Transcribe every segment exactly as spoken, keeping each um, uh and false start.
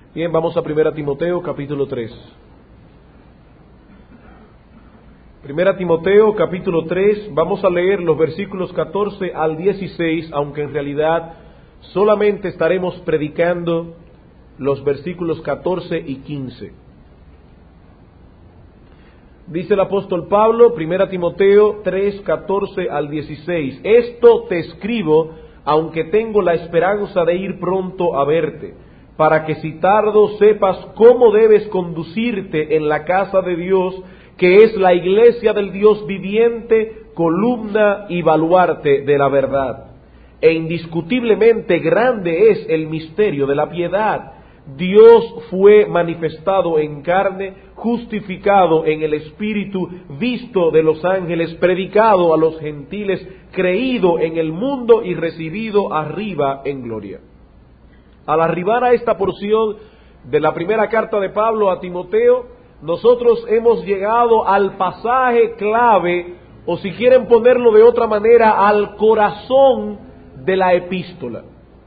Bien, vamos a Primera Timoteo, capítulo tres. Primera Timoteo, capítulo tres, vamos a leer los versículos catorce al dieciséis, aunque en realidad solamente estaremos predicando los versículos catorce y quince. Dice el apóstol Pablo, Primera Timoteo tres, catorce al dieciséis, esto te escribo, aunque tengo la esperanza de ir pronto a verte, para que si tardo sepas cómo debes conducirte en la casa de Dios, que es la iglesia del Dios viviente, columna y baluarte de la verdad. E indiscutiblemente grande es el misterio de la piedad. Dios fue manifestado en carne, justificado en el Espíritu, visto de los ángeles, predicado a los gentiles, creído en el mundo y recibido arriba en gloria. Al arribar a esta porción de la primera carta de Pablo a Timoteo, nosotros hemos llegado al pasaje clave, o si quieren ponerlo de otra manera, al corazón de la epístola.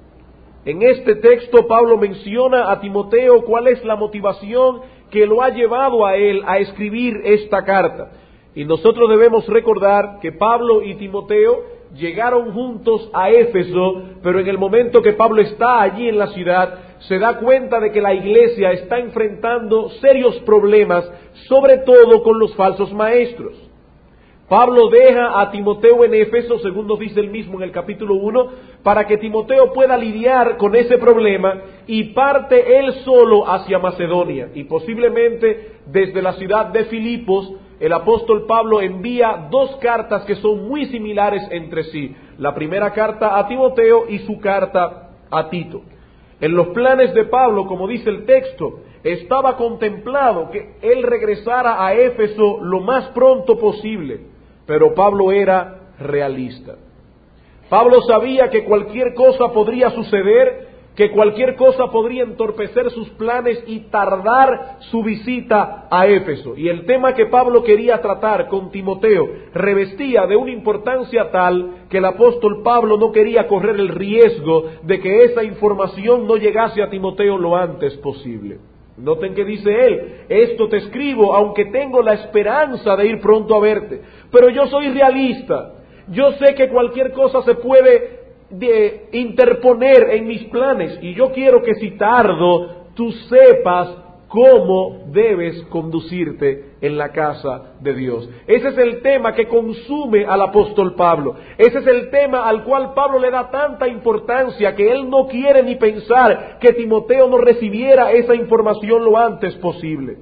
En este texto Pablo menciona a Timoteo cuál es la motivación que lo ha llevado a él a escribir esta carta. Y nosotros debemos recordar que Pablo y Timoteo llegaron juntos a Éfeso, pero en el momento que Pablo está allí en la ciudad, se da cuenta de que la iglesia está enfrentando serios problemas, sobre todo con los falsos maestros. Pablo deja a Timoteo en Éfeso, según nos dice él mismo en el capítulo uno, para que Timoteo pueda lidiar con ese problema, y parte él solo hacia Macedonia. Y posiblemente desde la ciudad de Filipos, el apóstol Pablo envía dos cartas que son muy similares entre sí. La primera carta a Timoteo y su carta a Tito. En los planes de Pablo, como dice el texto, estaba contemplado que él regresara a Éfeso lo más pronto posible. Pero Pablo era realista. Pablo sabía que cualquier cosa podría suceder, que cualquier cosa podría entorpecer sus planes y tardar su visita a Éfeso. Y el tema que Pablo quería tratar con Timoteo revestía de una importancia tal que el apóstol Pablo no quería correr el riesgo de que esa información no llegase a Timoteo lo antes posible. Noten que dice él, esto te escribo aunque tengo la esperanza de ir pronto a verte, pero yo soy realista, yo sé que cualquier cosa se puede de interponer en mis planes, y yo quiero que si tardo, tú sepas cómo debes conducirte en la casa de Dios. Ese es el tema que consume al apóstol Pablo. Ese es el tema al cual Pablo le da tanta importancia que él no quiere ni pensar que Timoteo no recibiera esa información lo antes posible.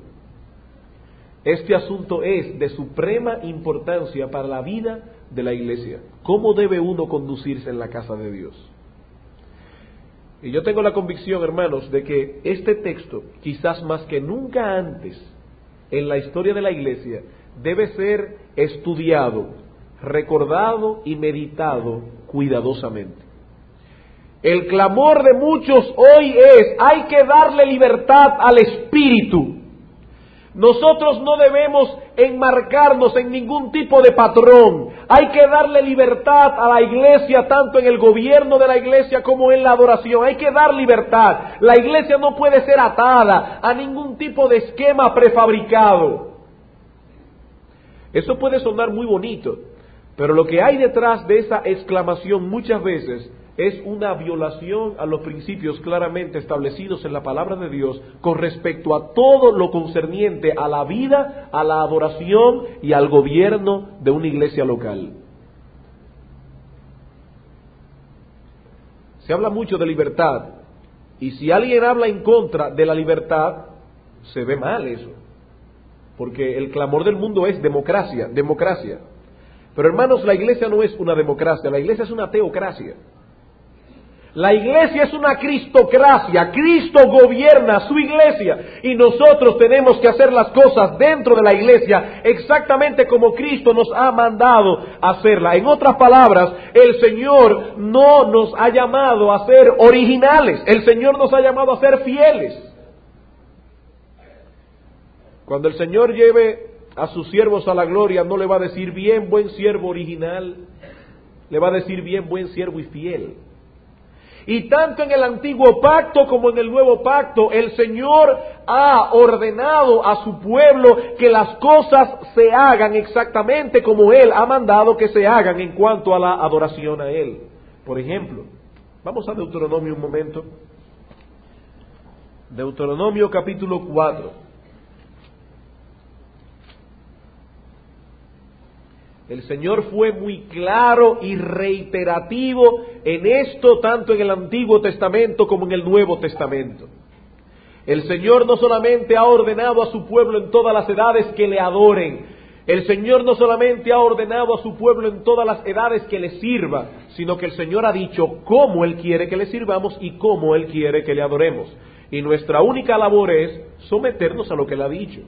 Este asunto es de suprema importancia para la vida de la iglesia. ¿Cómo debe uno conducirse en la casa de Dios? Y yo tengo la convicción, hermanos, de que este texto, quizás más que nunca antes en la historia de la iglesia, debe ser estudiado, recordado y meditado cuidadosamente. El clamor de muchos hoy es, hay que darle libertad al espíritu. Nosotros no debemos enmarcarnos en ningún tipo de patrón. Hay que darle libertad a la iglesia, tanto en el gobierno de la iglesia como en la adoración. Hay que dar libertad. La iglesia no puede ser atada a ningún tipo de esquema prefabricado. Eso puede sonar muy bonito, pero lo que hay detrás de esa exclamación muchas veces es una violación a los principios claramente establecidos en la palabra de Dios con respecto a todo lo concerniente a la vida, a la adoración y al gobierno de una iglesia local. Se habla mucho de libertad, y si alguien habla en contra de la libertad, se ve mal eso, porque el clamor del mundo es democracia, democracia. Pero hermanos, la iglesia no es una democracia, la iglesia es una teocracia. La iglesia es una cristocracia. Cristo gobierna su iglesia y nosotros tenemos que hacer las cosas dentro de la iglesia exactamente como Cristo nos ha mandado hacerla. En otras palabras, el Señor no nos ha llamado a ser originales, el Señor nos ha llamado a ser fieles. Cuando el Señor lleve a sus siervos a la gloria, no le va a decir bien, buen siervo original, le va a decir bien, buen siervo y fiel. Y tanto en el antiguo pacto como en el nuevo pacto, el Señor ha ordenado a su pueblo que las cosas se hagan exactamente como Él ha mandado que se hagan en cuanto a la adoración a Él. Por ejemplo, vamos a Deuteronomio un momento. Deuteronomio capítulo cuatro. El Señor fue muy claro y reiterativo en esto, tanto en el Antiguo Testamento como en el Nuevo Testamento. El Señor no solamente ha ordenado a su pueblo en todas las edades que le adoren, el Señor no solamente ha ordenado a su pueblo en todas las edades que le sirva, sino que el Señor ha dicho cómo Él quiere que le sirvamos y cómo Él quiere que le adoremos. Y nuestra única labor es someternos a lo que Él ha dicho.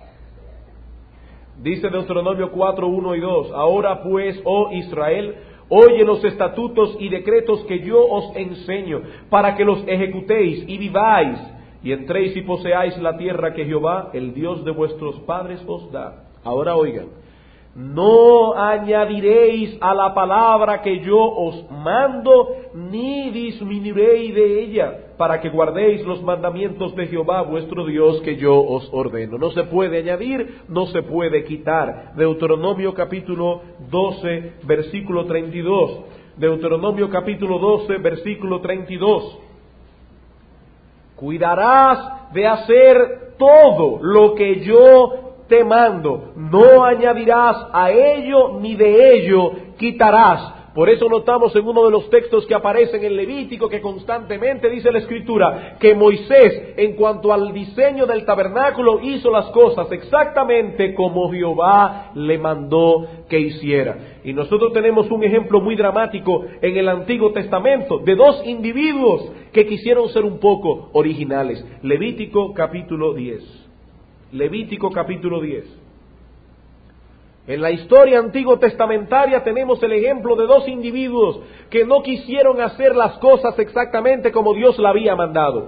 Dice Deuteronomio cuatro, uno y dos, ahora pues, oh Israel, oye los estatutos y decretos que yo os enseño, para que los ejecutéis y viváis, y entréis y poseáis la tierra que Jehová, el Dios de vuestros padres, os da. Ahora oigan, no añadiréis a la palabra que yo os mando, ni disminuiréis de ella, para que guardéis los mandamientos de Jehová vuestro Dios que yo os ordeno. No se puede añadir, no se puede quitar. Deuteronomio capítulo doce, versículo treinta y dos. Deuteronomio capítulo doce, versículo treinta y dos. Cuidarás de hacer todo lo que yo te mando, no añadirás a ello ni de ello quitarás. Por eso notamos en uno de los textos que aparecen en Levítico que constantemente dice la Escritura que Moisés, en cuanto al diseño del tabernáculo, hizo las cosas exactamente como Jehová le mandó que hiciera. Y nosotros tenemos un ejemplo muy dramático en el Antiguo Testamento de dos individuos que quisieron ser un poco originales. Levítico capítulo diez. Levítico capítulo diez. En la historia antiguo testamentaria tenemos el ejemplo de dos individuos que no quisieron hacer las cosas exactamente como Dios la había mandado.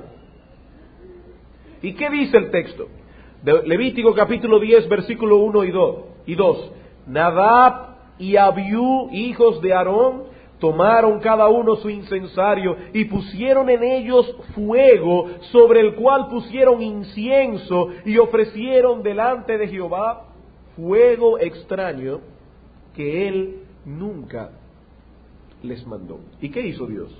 ¿Y qué dice el texto? De Levítico capítulo diez, versículo uno y dos. Nadab y Abiú, hijos de Aarón, tomaron cada uno su incensario y pusieron en ellos fuego, sobre el cual pusieron incienso y ofrecieron delante de Jehová fuego extraño que Él nunca les mandó. ¿Y qué hizo Dios?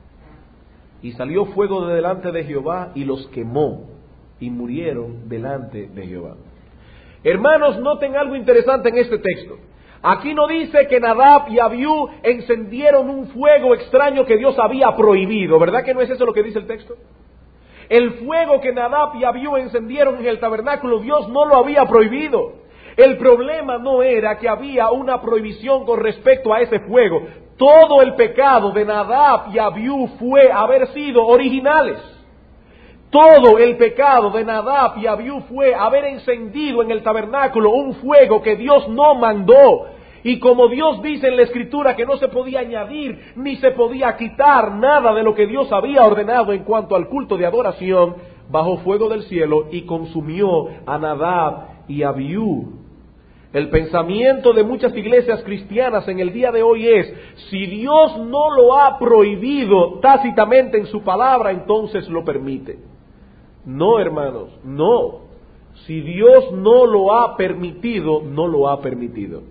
Y salió fuego de delante de Jehová y los quemó y murieron delante de Jehová. Hermanos, noten algo interesante en este texto. Aquí no dice que Nadab y Abiú encendieron un fuego extraño que Dios había prohibido. ¿Verdad que no es eso lo que dice el texto? El fuego que Nadab y Abiú encendieron en el tabernáculo, Dios no lo había prohibido. El problema no era que había una prohibición con respecto a ese fuego. Todo el pecado de Nadab y Abiú fue haber sido originales. Todo el pecado de Nadab y Abiú fue haber encendido en el tabernáculo un fuego que Dios no mandó. Y como Dios dice en la Escritura que no se podía añadir ni se podía quitar nada de lo que Dios había ordenado en cuanto al culto de adoración, bajó fuego del cielo y consumió a Nadab y Abiú. El pensamiento de muchas iglesias cristianas en el día de hoy es, si Dios no lo ha prohibido tácitamente en su palabra, entonces lo permite. No, hermanos, no. Si Dios no lo ha permitido, no lo ha permitido.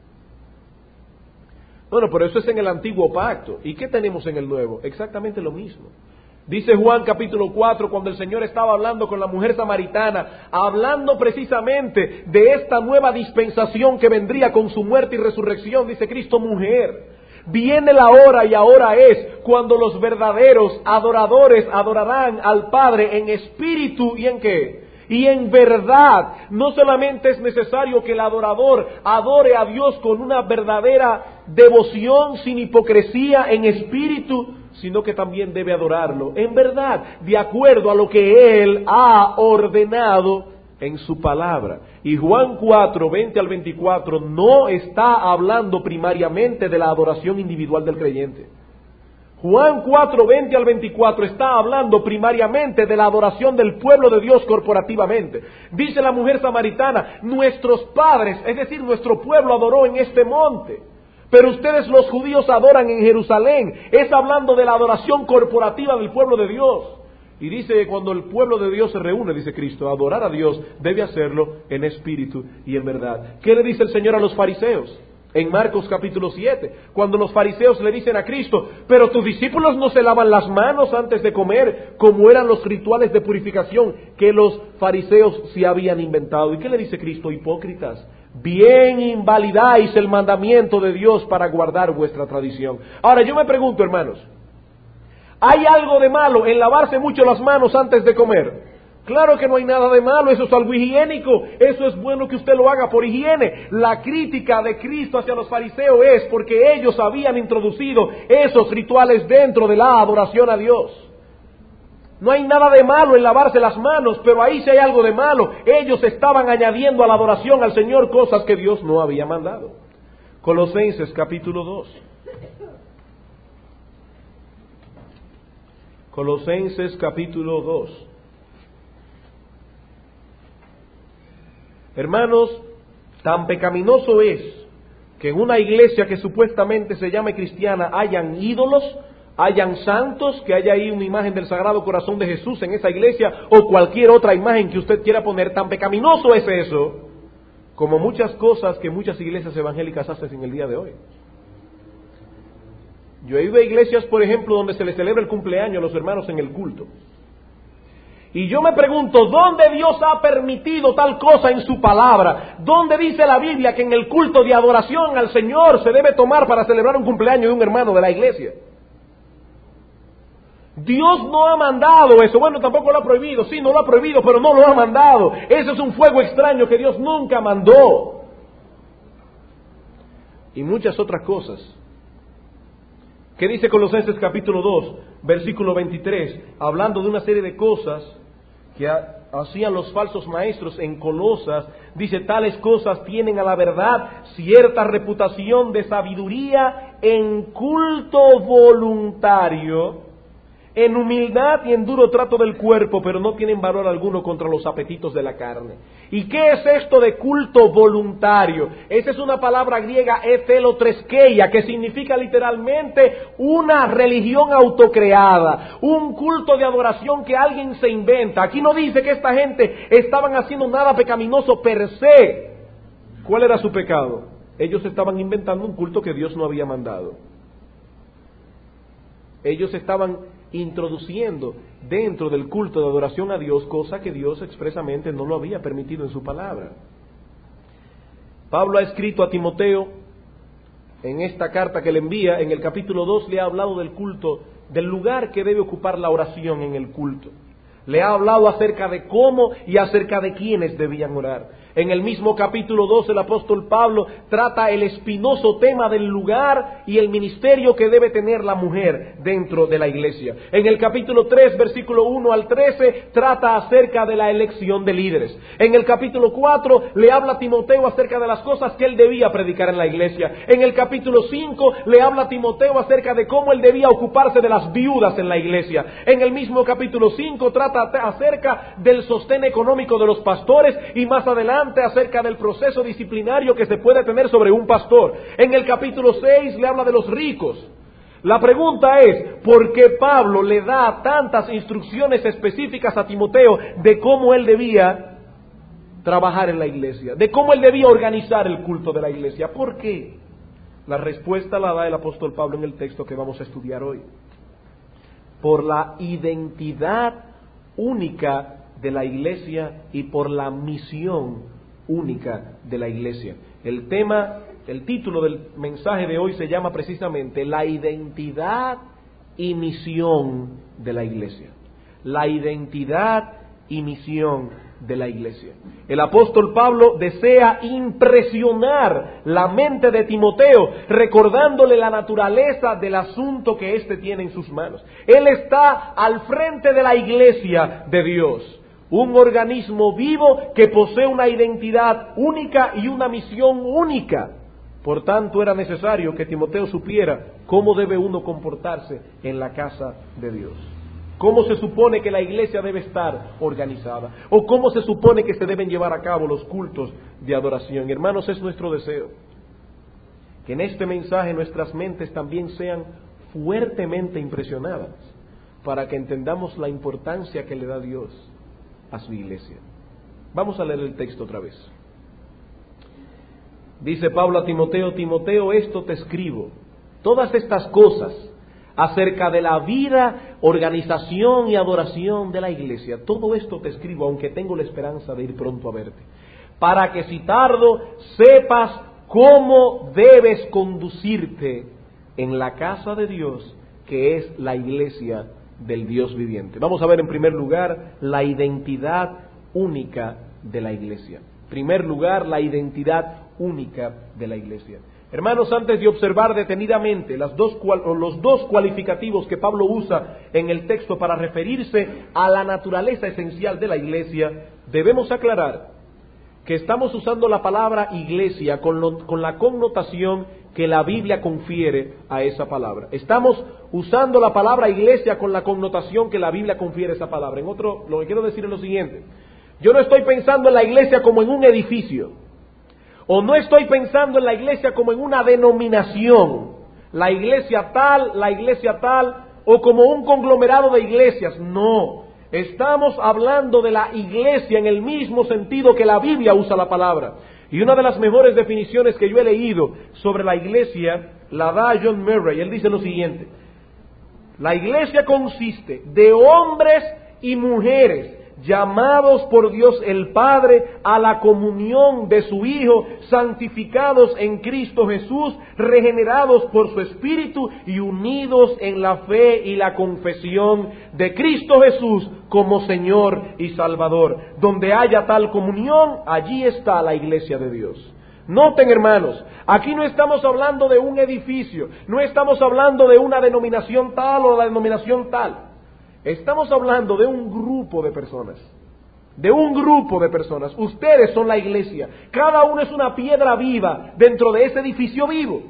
Bueno, pero eso es en el antiguo pacto. ¿Y qué tenemos en el nuevo? Exactamente lo mismo. Dice Juan capítulo cuatro, cuando el Señor estaba hablando con la mujer samaritana, hablando precisamente de esta nueva dispensación que vendría con su muerte y resurrección, dice Cristo, mujer, viene la hora y ahora es cuando los verdaderos adoradores adorarán al Padre en espíritu y en qué. Y en verdad, no solamente es necesario que el adorador adore a Dios con una verdadera devoción sin hipocresía en espíritu, sino que también debe adorarlo en verdad, de acuerdo a lo que Él ha ordenado en su palabra. Y Juan cuatro, veinte al veinticuatro no está hablando primariamente de la adoración individual del creyente. Juan cuatro, veinte al veinticuatro está hablando primariamente de la adoración del pueblo de Dios corporativamente. Dice la mujer samaritana, nuestros padres, es decir, nuestro pueblo adoró en este monte. Pero ustedes los judíos adoran en Jerusalén. Es hablando de la adoración corporativa del pueblo de Dios. Y dice que cuando el pueblo de Dios se reúne, dice Cristo, a adorar a Dios, debe hacerlo en espíritu y en verdad. ¿Qué le dice el Señor a los fariseos? En Marcos capítulo siete, cuando los fariseos le dicen a Cristo, pero tus discípulos no se lavan las manos antes de comer, como eran los rituales de purificación que los fariseos se habían inventado. ¿Y qué le dice Cristo? Hipócritas, bien invalidáis el mandamiento de Dios para guardar vuestra tradición. Ahora yo me pregunto, hermanos, ¿hay algo de malo en lavarse mucho las manos antes de comer? Claro que no hay nada de malo, eso es algo higiénico, eso es bueno que usted lo haga por higiene. La crítica de Cristo hacia los fariseos es porque ellos habían introducido esos rituales dentro de la adoración a Dios. No hay nada de malo en lavarse las manos, pero ahí sí hay algo de malo. Ellos estaban añadiendo a la adoración al Señor cosas que Dios no había mandado. Colosenses capítulo dos. Colosenses capítulo dos. Hermanos, tan pecaminoso es que en una iglesia que supuestamente se llame cristiana hayan ídolos, hayan santos, que haya ahí una imagen del Sagrado Corazón de Jesús en esa iglesia o cualquier otra imagen que usted quiera poner. Tan pecaminoso es eso, como muchas cosas que muchas iglesias evangélicas hacen en el día de hoy. Yo he ido a iglesias, por ejemplo, donde se les celebra el cumpleaños a los hermanos en el culto. Y yo me pregunto, ¿dónde Dios ha permitido tal cosa en su palabra? ¿Dónde dice la Biblia que en el culto de adoración al Señor se debe tomar para celebrar un cumpleaños de un hermano de la iglesia? Dios no ha mandado eso. Bueno, tampoco lo ha prohibido. Sí, no lo ha prohibido, pero no lo ha mandado. Eso es un fuego extraño que Dios nunca mandó. Y muchas otras cosas. ¿Qué dice Colosenses capítulo dos, versículo veintitrés? Hablando de una serie de cosas que hacían los falsos maestros en Colosas, dice, tales cosas tienen a la verdad cierta reputación de sabiduría en culto voluntario, en humildad y en duro trato del cuerpo, pero no tienen valor alguno contra los apetitos de la carne. ¿Y qué es esto de culto voluntario? Esa es una palabra griega, etelotreskeia, que significa literalmente una religión autocreada, un culto de adoración que alguien se inventa. Aquí no dice que esta gente estaban haciendo nada pecaminoso per se. ¿Cuál era su pecado? Ellos estaban inventando un culto que Dios no había mandado. Ellos estaban introduciendo dentro del culto de adoración a Dios, cosa que Dios expresamente no lo había permitido en su palabra. Pablo ha escrito a Timoteo, en esta carta que le envía, en el capítulo dos, le ha hablado del culto, del lugar que debe ocupar la oración en el culto. Le ha hablado acerca de cómo y acerca de quiénes debían orar. En el mismo capítulo dos, el apóstol Pablo trata el espinoso tema del lugar y el ministerio que debe tener la mujer dentro de la iglesia. En el capítulo tres, versículo uno al trece, trata acerca de la elección de líderes. En el capítulo cuatro, le habla a Timoteo acerca de las cosas que él debía predicar en la iglesia. En el capítulo cinco, le habla a Timoteo acerca de cómo él debía ocuparse de las viudas en la iglesia. En el mismo capítulo cinco, trata acerca del sostén económico de los pastores y más adelante acerca del proceso disciplinario que se puede tener sobre un pastor. En el capítulo seis le habla de los ricos. La pregunta es, ¿por qué Pablo le da tantas instrucciones específicas a Timoteo de cómo él debía trabajar en la iglesia, de cómo él debía organizar el culto de la iglesia? ¿Por qué? La respuesta la da el apóstol Pablo en el texto que vamos a estudiar hoy. Por la identidad única de la iglesia y por la misión única de la iglesia. El tema, el título del mensaje de hoy se llama precisamente la identidad y misión de la iglesia. La identidad y misión de la iglesia. El apóstol Pablo desea impresionar la mente de Timoteo, recordándole la naturaleza del asunto que éste tiene en sus manos. Él está al frente de la iglesia de Dios. Un organismo vivo que posee una identidad única y una misión única. Por tanto, era necesario que Timoteo supiera cómo debe uno comportarse en la casa de Dios. Cómo se supone que la iglesia debe estar organizada. O cómo se supone que se deben llevar a cabo los cultos de adoración. Hermanos, es nuestro deseo que en este mensaje nuestras mentes también sean fuertemente impresionadas, para que entendamos la importancia que le da Dios a su iglesia. Vamos a leer el texto otra vez. Dice Pablo a Timoteo: Timoteo, esto te escribo, todas estas cosas acerca de la vida, organización y adoración de la iglesia, todo esto te escribo, aunque tengo la esperanza de ir pronto a verte, para que si tardo sepas cómo debes conducirte en la casa de Dios, que es la iglesia del Dios viviente. Vamos a ver en primer lugar la identidad única de la iglesia. En primer lugar, la identidad única de la iglesia. Hermanos, antes de observar detenidamente las dos, los dos cualificativos que Pablo usa en el texto para referirse a la naturaleza esencial de la iglesia, debemos aclarar que estamos usando la palabra iglesia con, lo, con la connotación que la Biblia confiere a esa palabra. Estamos usando la palabra iglesia con la connotación que la Biblia confiere a esa palabra. En otro, lo que quiero decir es lo siguiente: yo no estoy pensando en la iglesia como en un edificio, o no estoy pensando en la iglesia como en una denominación, la iglesia tal, la iglesia tal, o como un conglomerado de iglesias. No, estamos hablando de la iglesia en el mismo sentido que la Biblia usa la palabra. Y una de las mejores definiciones que yo he leído sobre la iglesia la da John Murray. Él dice lo siguiente: la iglesia consiste de hombres y mujeres llamados por Dios el Padre a la comunión de su Hijo, santificados en Cristo Jesús, regenerados por su Espíritu y unidos en la fe y la confesión de Cristo Jesús como Señor y Salvador. Donde haya tal comunión, allí está la iglesia de Dios. Noten, hermanos, aquí no estamos hablando de un edificio, no estamos hablando de una denominación tal o la denominación tal. Estamos hablando de un grupo de personas, de un grupo de personas. Ustedes son la iglesia, cada uno es una piedra viva dentro de ese edificio vivo.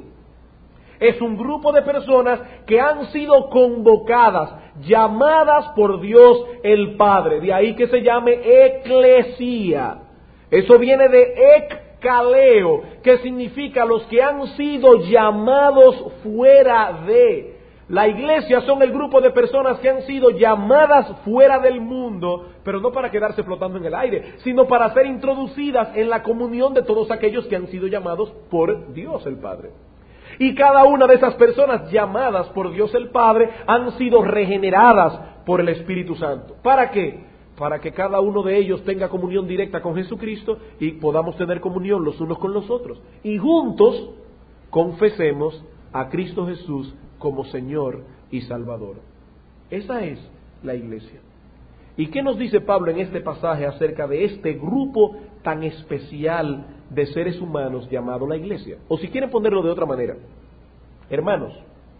Es un grupo de personas que han sido convocadas, llamadas por Dios el Padre, de ahí que se llame eclesía. Eso viene de ekkaleo, que significa los que han sido llamados fuera de. La iglesia son el grupo de personas que han sido llamadas fuera del mundo, pero no para quedarse flotando en el aire, sino para ser introducidas en la comunión de todos aquellos que han sido llamados por Dios el Padre. Y cada una de esas personas llamadas por Dios el Padre han sido regeneradas por el Espíritu Santo. ¿Para qué? Para que cada uno de ellos tenga comunión directa con Jesucristo y podamos tener comunión los unos con los otros. Y juntos confesemos a Cristo Jesús como Señor y Salvador. Esa es la iglesia. ¿Y qué nos dice Pablo en este pasaje acerca de este grupo tan especial de seres humanos llamado la iglesia? O si quieren ponerlo de otra manera, hermanos,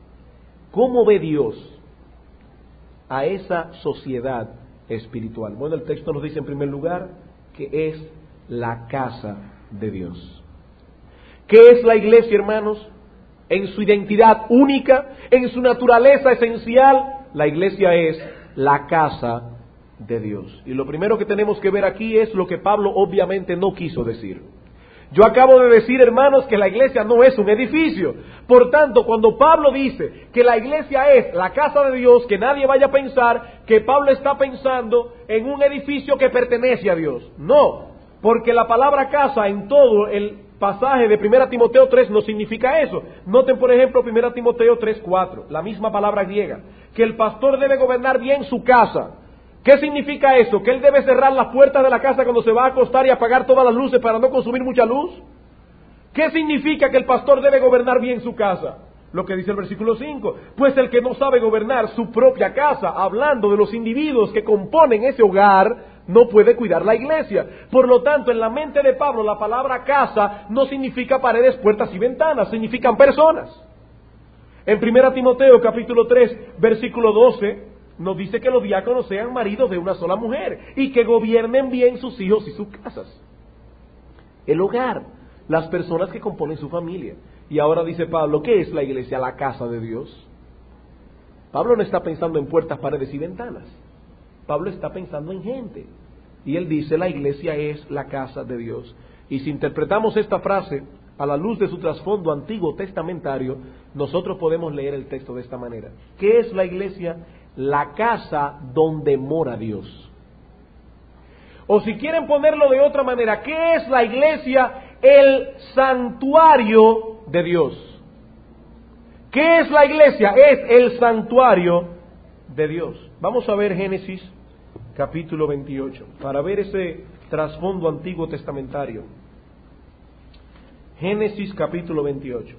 ¿cómo ve Dios a esa sociedad espiritual? Bueno, el texto nos dice en primer lugar que es la casa de Dios. ¿Qué es la iglesia, hermanos? En su identidad única, en su naturaleza esencial, la iglesia es la casa de Dios. Y lo primero que tenemos que ver aquí es lo que Pablo obviamente no quiso decir. Yo acabo de decir, hermanos, que la iglesia no es un edificio. Por tanto, cuando Pablo dice que la iglesia es la casa de Dios, que nadie vaya a pensar que Pablo está pensando en un edificio que pertenece a Dios. No, porque la palabra casa en todo el pasaje de primera Timoteo tres no significa eso. Noten, por ejemplo, primera Timoteo tres cuatro, la misma palabra griega, que el pastor debe gobernar bien su casa. ¿Qué significa eso? ¿Que él debe cerrar las puertas de la casa cuando se va a acostar y apagar todas las luces para no consumir mucha luz? ¿Qué significa que el pastor debe gobernar bien su casa? Lo que dice el versículo cinco, pues el que no sabe gobernar su propia casa, hablando de los individuos que componen ese hogar, no puede cuidar la iglesia. Por lo tanto, en la mente de Pablo, la palabra casa no significa paredes, puertas y ventanas, significan personas. En primera Timoteo capítulo tres, versículo doce, nos dice que los diáconos sean maridos de una sola mujer y que gobiernen bien sus hijos y sus casas. El hogar, las personas que componen su familia. Y ahora dice Pablo, ¿qué es la iglesia? La casa de Dios. Pablo no está pensando en puertas, paredes y ventanas. Pablo está pensando en gente. Y él dice, la iglesia es la casa de Dios. Y si interpretamos esta frase a la luz de su trasfondo antiguo testamentario, nosotros podemos leer el texto de esta manera. ¿Qué es la iglesia? La casa donde mora Dios. O si quieren ponerlo de otra manera, ¿qué es la iglesia? El santuario de Dios. ¿Qué es la iglesia? Es el santuario de Dios. Vamos a ver Génesis capítulo veintiocho, para ver ese trasfondo antiguo testamentario. Génesis capítulo veintiocho.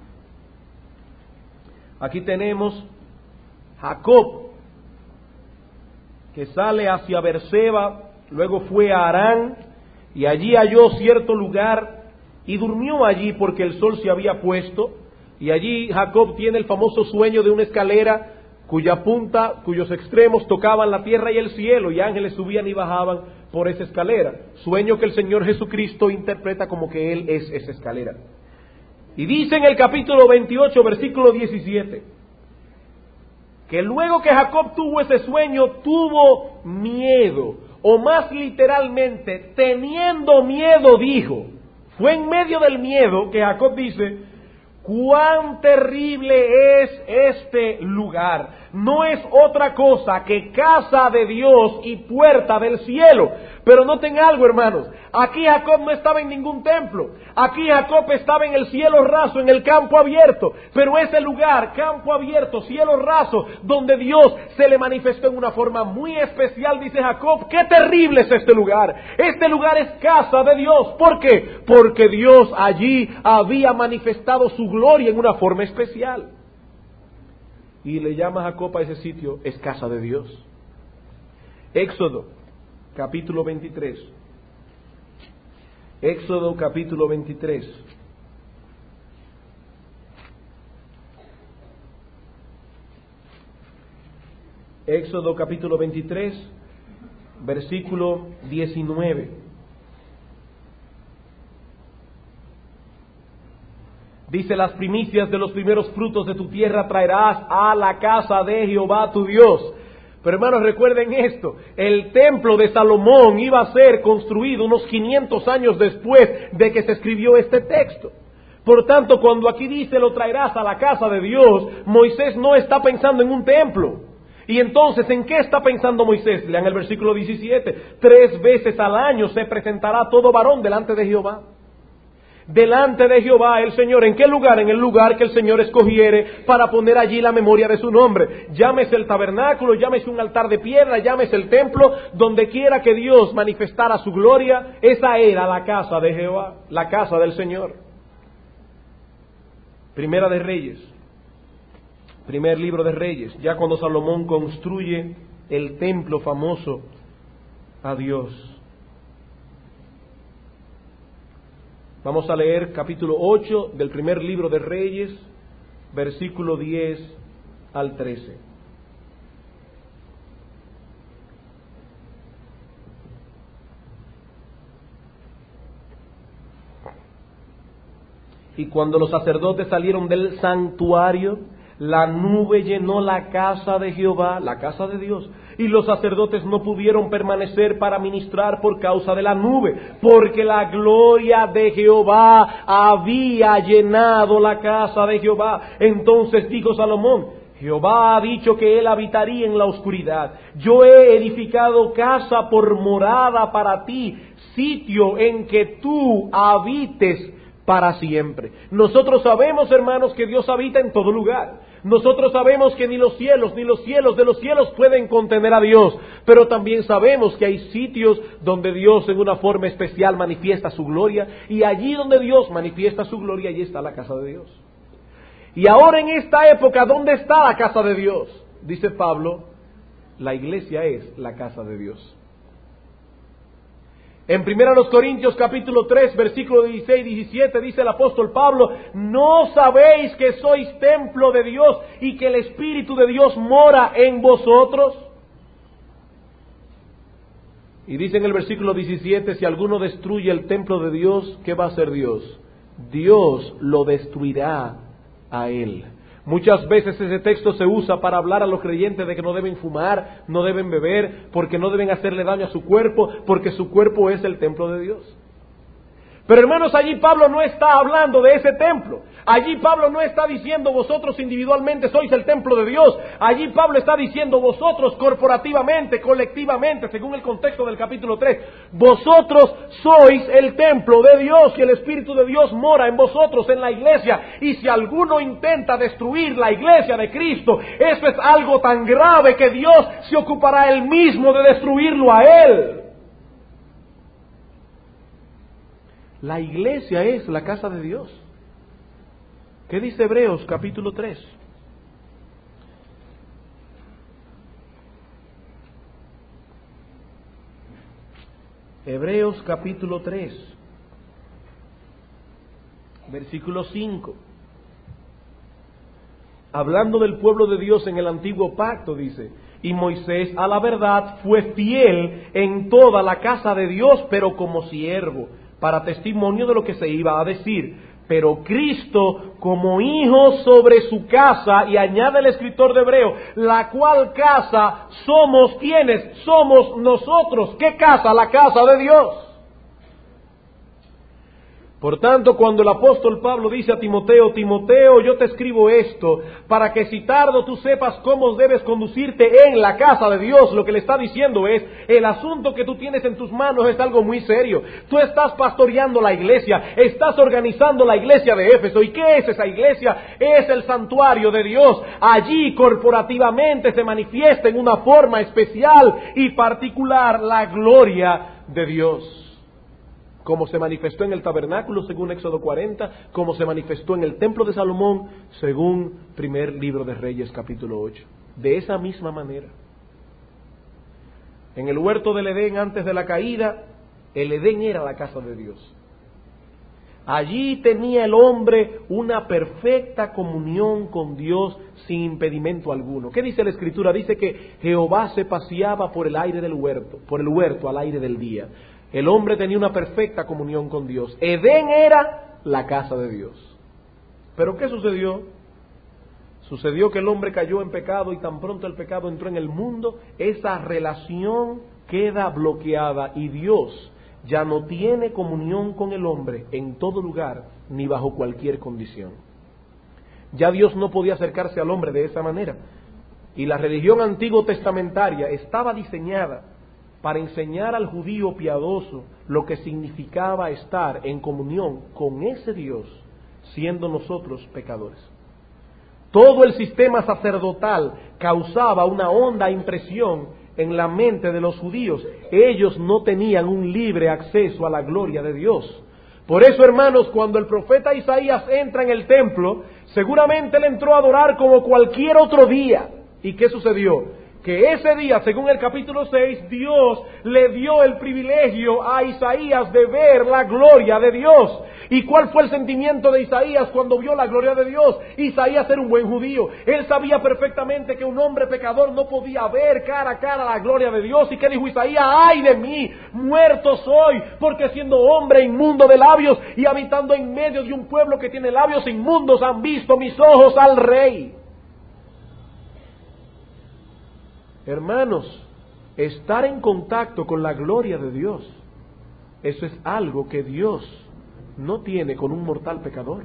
Aquí tenemos Jacob, que sale hacia Berseba, luego fue a Harán, y allí halló cierto lugar, y durmió allí porque el sol se había puesto, y allí Jacob tiene el famoso sueño de una escalera, cuya punta, cuyos extremos tocaban la tierra y el cielo, y ángeles subían y bajaban por esa escalera. Sueño que el Señor Jesucristo interpreta como que Él es esa escalera. Y dice en el capítulo veintiocho, versículo diecisiete, que luego que Jacob tuvo ese sueño, tuvo miedo, o más literalmente, teniendo miedo, dijo. Fue en medio del miedo que Jacob dice: cuán terrible es este lugar. No es otra cosa que casa de Dios y puerta del cielo. Pero noten algo, hermanos, aquí Jacob no estaba en ningún templo. Aquí Jacob estaba en el cielo raso, en el campo abierto. Pero ese lugar, campo abierto, cielo raso, donde Dios se le manifestó en una forma muy especial, dice Jacob: qué terrible es este lugar. Este lugar es casa de Dios. ¿Por qué? Porque Dios allí había manifestado su gloria en una forma especial. Y le llama Jacob a ese sitio, es casa de Dios. Éxodo capítulo veintitrés. Éxodo capítulo veintitrés. Éxodo capítulo veintitrés, versículo diecinueve. Dice: las primicias de los primeros frutos de tu tierra traerás a la casa de Jehová tu Dios. Pero hermanos, recuerden esto: el templo de Salomón iba a ser construido unos quinientos años después de que se escribió este texto. Por tanto, cuando aquí dice lo traerás a la casa de Dios, Moisés no está pensando en un templo. Y entonces, ¿en qué está pensando Moisés? Lean el versículo diecisiete. Tres veces al año se presentará todo varón delante de Jehová. Delante de Jehová el Señor. ¿En qué lugar? En el lugar que el Señor escogiere para poner allí la memoria de su nombre. Llámese el tabernáculo, llámese un altar de piedra, llámese el templo, donde quiera que Dios manifestara su gloria, esa era la casa de Jehová, la casa del Señor. Primera de Reyes, primer libro de Reyes, ya cuando Salomón construye el templo famoso a Dios. Vamos a leer capítulo ocho del primer libro de Reyes, versículo diez al trece. Y cuando los sacerdotes salieron del santuario, la nube llenó la casa de Jehová, la casa de Dios, y los sacerdotes no pudieron permanecer para ministrar por causa de la nube, porque la gloria de Jehová había llenado la casa de Jehová. Entonces dijo Salomón: Jehová ha dicho que él habitaría en la oscuridad. Yo he edificado casa por morada para ti, sitio en que tú habites para siempre. Nosotros sabemos, hermanos, que Dios habita en todo lugar. Nosotros sabemos que ni los cielos, ni los cielos de los cielos pueden contener a Dios. Pero también sabemos que hay sitios donde Dios en una forma especial manifiesta su gloria. Y allí donde Dios manifiesta su gloria, allí está la casa de Dios. Y ahora en esta época, ¿dónde está la casa de Dios? Dice Pablo: la iglesia es la casa de Dios. En Primera los Corintios capítulo tres, versículo dieciséis y diecisiete, dice el apóstol Pablo: ¿no sabéis que sois templo de Dios y que el Espíritu de Dios mora en vosotros? Y dice en el versículo diecisiete: si alguno destruye el templo de Dios, ¿qué va a hacer Dios? Dios lo destruirá a él. Muchas veces ese texto se usa para hablar a los creyentes de que no deben fumar, no deben beber, porque no deben hacerle daño a su cuerpo, porque su cuerpo es el templo de Dios. Pero hermanos, allí Pablo no está hablando de ese templo. Allí Pablo no está diciendo vosotros individualmente sois el templo de Dios. Allí Pablo está diciendo vosotros corporativamente, colectivamente, según el contexto del capítulo tres. Vosotros sois el templo de Dios y el Espíritu de Dios mora en vosotros, en la iglesia. Y si alguno intenta destruir la iglesia de Cristo, eso es algo tan grave que Dios se ocupará él mismo de destruirlo a él. La iglesia es la casa de Dios. ¿Qué dice Hebreos capítulo tres? Hebreos capítulo tres, versículo cinco. Hablando del pueblo de Dios en el antiguo pacto, dice: y Moisés a la verdad fue fiel en toda la casa de Dios, pero como siervo, para testimonio de lo que se iba a decir. Pero Cristo como hijo sobre su casa, y añade el escritor de Hebreo, la cual casa somos quienes, somos nosotros. ¿Qué casa? La casa de Dios. Por tanto, cuando el apóstol Pablo dice a Timoteo: Timoteo, yo te escribo esto, para que si tardo tú sepas cómo debes conducirte en la casa de Dios, lo que le está diciendo es, el asunto que tú tienes en tus manos es algo muy serio. Tú estás pastoreando la iglesia, estás organizando la iglesia de Éfeso. ¿Y qué es esa iglesia? Es el santuario de Dios. Allí corporativamente se manifiesta en una forma especial y particular la gloria de Dios. Como se manifestó en el tabernáculo, según Éxodo cuarenta, como se manifestó en el templo de Salomón, según primer libro de Reyes, capítulo ocho. De esa misma manera. En el huerto del Edén, antes de la caída, el Edén era la casa de Dios. Allí tenía el hombre una perfecta comunión con Dios sin impedimento alguno. ¿Qué dice la Escritura? Dice que Jehová se paseaba por el aire del huerto, por el huerto al aire del día. El hombre tenía una perfecta comunión con Dios. Edén era la casa de Dios. ¿Pero qué sucedió? Sucedió que el hombre cayó en pecado, y tan pronto el pecado entró en el mundo, esa relación queda bloqueada y Dios ya no tiene comunión con el hombre en todo lugar ni bajo cualquier condición. Ya Dios no podía acercarse al hombre de esa manera. Y la religión antiguo testamentaria estaba diseñada para enseñar al judío piadoso lo que significaba estar en comunión con ese Dios, siendo nosotros pecadores. Todo el sistema sacerdotal causaba una honda impresión en la mente de los judíos. Ellos no tenían un libre acceso a la gloria de Dios. Por eso, hermanos, cuando el profeta Isaías entra en el templo, seguramente él entró a adorar como cualquier otro día. ¿Y qué sucedió? Que ese día, según el capítulo seis, Dios le dio el privilegio a Isaías de ver la gloria de Dios. ¿Y cuál fue el sentimiento de Isaías cuando vio la gloria de Dios? Isaías era un buen judío. Él sabía perfectamente que un hombre pecador no podía ver cara a cara la gloria de Dios. ¿Y qué dijo Isaías? ¡Ay de mí! Muerto soy, porque siendo hombre inmundo de labios y habitando en medio de un pueblo que tiene labios inmundos, han visto mis ojos al Rey. Hermanos, estar en contacto con la gloria de Dios, eso es algo que Dios no tiene con un mortal pecador.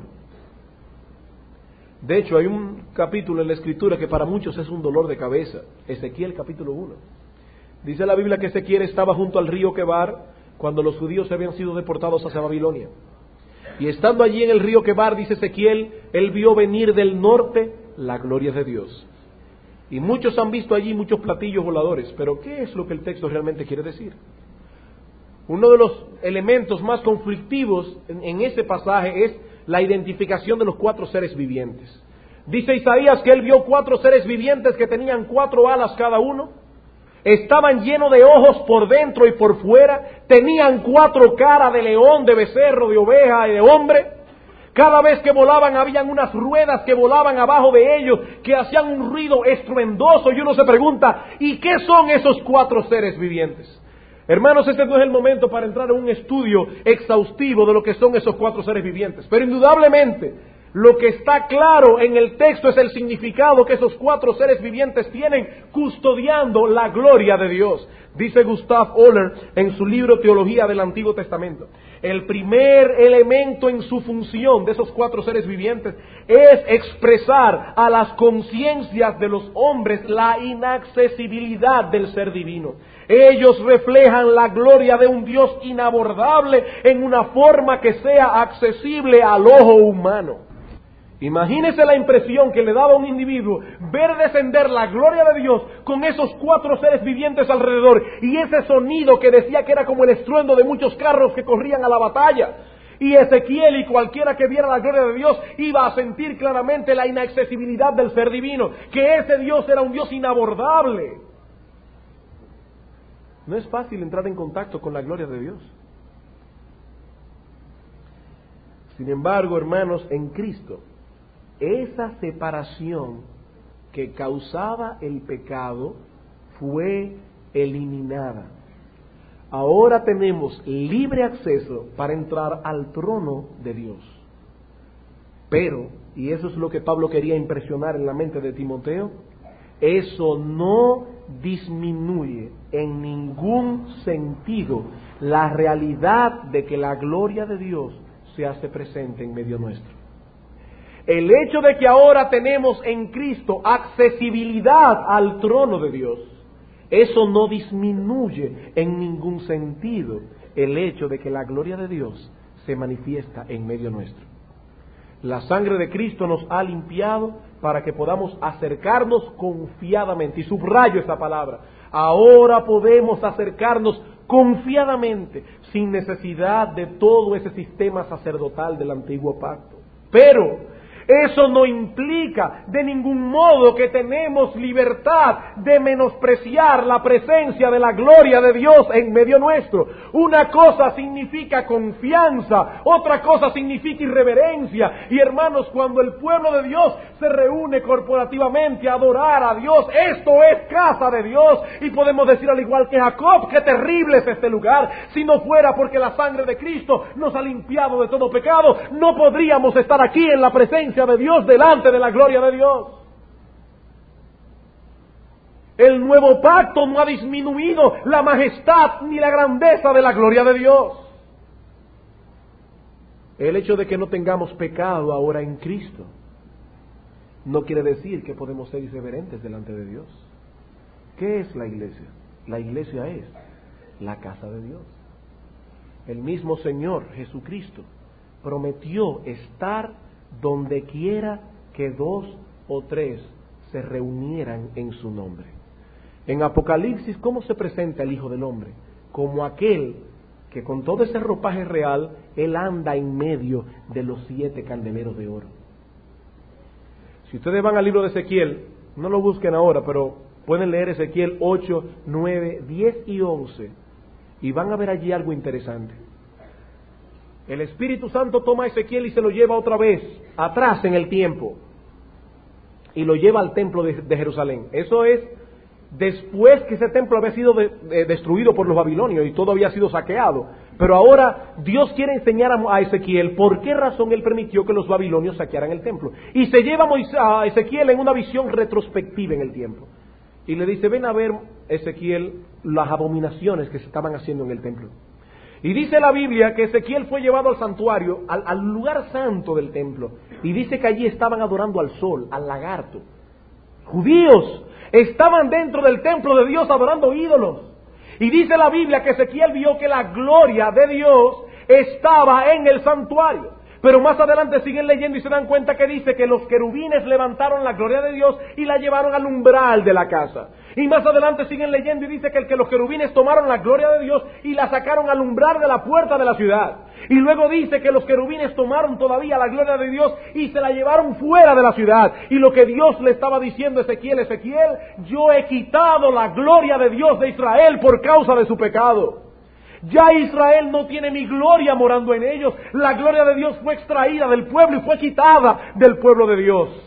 De hecho, hay un capítulo en la Escritura que para muchos es un dolor de cabeza, Ezequiel capítulo uno. Dice la Biblia que Ezequiel estaba junto al río Quebar cuando los judíos habían sido deportados hacia Babilonia. Y estando allí en el río Quebar, dice Ezequiel, él vio venir del norte la gloria de Dios. Y muchos han visto allí muchos platillos voladores, pero ¿qué es lo que el texto realmente quiere decir? Uno de los elementos más conflictivos en, en ese pasaje es la identificación de los cuatro seres vivientes. Dice Isaías que él vio cuatro seres vivientes que tenían cuatro alas cada uno, estaban llenos de ojos por dentro y por fuera, tenían cuatro caras de león, de becerro, de oveja y de hombre. Cada vez que volaban habían unas ruedas que volaban abajo de ellos, que hacían un ruido estruendoso, y uno se pregunta, ¿y qué son esos cuatro seres vivientes? Hermanos, este no es el momento para entrar en un estudio exhaustivo de lo que son esos cuatro seres vivientes, pero indudablemente Lo que está claro en el texto es el significado que esos cuatro seres vivientes tienen custodiando la gloria de Dios. Dice Gustav Oller en su libro Teología del Antiguo Testamento: el primer elemento en su función de esos cuatro seres vivientes es expresar a las conciencias de los hombres la inaccesibilidad del ser divino. Ellos reflejan la gloria de un Dios inabordable en una forma que sea accesible al ojo humano. Imagínese la impresión que le daba a un individuo ver descender la gloria de Dios con esos cuatro seres vivientes alrededor, y ese sonido que decía que era como el estruendo de muchos carros que corrían a la batalla. Y Ezequiel y cualquiera que viera la gloria de Dios iba a sentir claramente la inaccesibilidad del ser divino, que ese Dios era un Dios inabordable. No es fácil entrar en contacto con la gloria de Dios. Sin embargo, hermanos, en Cristo, esa separación que causaba el pecado fue eliminada. Ahora tenemos libre acceso para entrar al trono de Dios. Pero, y eso es lo que Pablo quería impresionar en la mente de Timoteo, eso no disminuye en ningún sentido la realidad de que la gloria de Dios se hace presente en medio nuestro. El hecho de que ahora tenemos en Cristo accesibilidad al trono de Dios, eso no disminuye en ningún sentido el hecho de que la gloria de Dios se manifiesta en medio nuestro. La sangre de Cristo nos ha limpiado para que podamos acercarnos confiadamente, y subrayo esta palabra, ahora podemos acercarnos confiadamente, sin necesidad de todo ese sistema sacerdotal del antiguo pacto. Pero eso no implica de ningún modo que tenemos libertad de menospreciar la presencia de la gloria de Dios en medio nuestro. Una cosa significa confianza, otra cosa significa irreverencia. Y hermanos, cuando el pueblo de Dios se reúne corporativamente a adorar a Dios, esto es casa de Dios. Y podemos decir al igual que Jacob, qué terrible es este lugar. Si no fuera porque la sangre de Cristo nos ha limpiado de todo pecado, no podríamos estar aquí en la presencia de Dios, delante de la gloria de Dios. El nuevo pacto no ha disminuido la majestad ni la grandeza de la gloria de Dios. El hecho de que no tengamos pecado ahora en Cristo no quiere decir que podemos ser irreverentes delante de Dios. ¿Qué es la iglesia? La iglesia es la casa de Dios. El mismo Señor Jesucristo prometió estar donde quiera que dos o tres se reunieran en su nombre. En Apocalipsis, ¿cómo se presenta el Hijo del Hombre? Como aquel que con todo ese ropaje real, Él anda en medio de los siete candeleros de oro. Si ustedes van al libro de Ezequiel, no lo busquen ahora, pero pueden leer Ezequiel ocho, nueve, diez y once, y van a ver allí algo interesante. El Espíritu Santo toma a Ezequiel y se lo lleva otra vez, atrás en el tiempo, y lo lleva al templo de, de Jerusalén. Eso es después que ese templo había sido de, de, destruido por los babilonios y todo había sido saqueado. Pero ahora Dios quiere enseñar a, a Ezequiel por qué razón Él permitió que los babilonios saquearan el templo. Y se lleva a, Moisés, a Ezequiel en una visión retrospectiva en el tiempo. Y le dice, ven a ver, Ezequiel, las abominaciones que se estaban haciendo en el templo. Y dice la Biblia que Ezequiel fue llevado al santuario, al, al lugar santo del templo. Y dice que allí estaban adorando al sol, al lagarto. Judíos estaban dentro del templo de Dios adorando ídolos. Y dice la Biblia que Ezequiel vio que la gloria de Dios estaba en el santuario. Pero más adelante siguen leyendo y se dan cuenta que dice que los querubines levantaron la gloria de Dios y la llevaron al umbral de la casa. Y más adelante siguen leyendo y dice que, el que los querubines tomaron la gloria de Dios y la sacaron al umbral de la puerta de la ciudad. Y luego dice que los querubines tomaron todavía la gloria de Dios y se la llevaron fuera de la ciudad. Y lo que Dios le estaba diciendo a Ezequiel, Ezequiel, yo he quitado la gloria de Dios de Israel por causa de su pecado. Ya Israel no tiene mi gloria morando en ellos. La gloria de Dios fue extraída del pueblo y fue quitada del pueblo de Dios.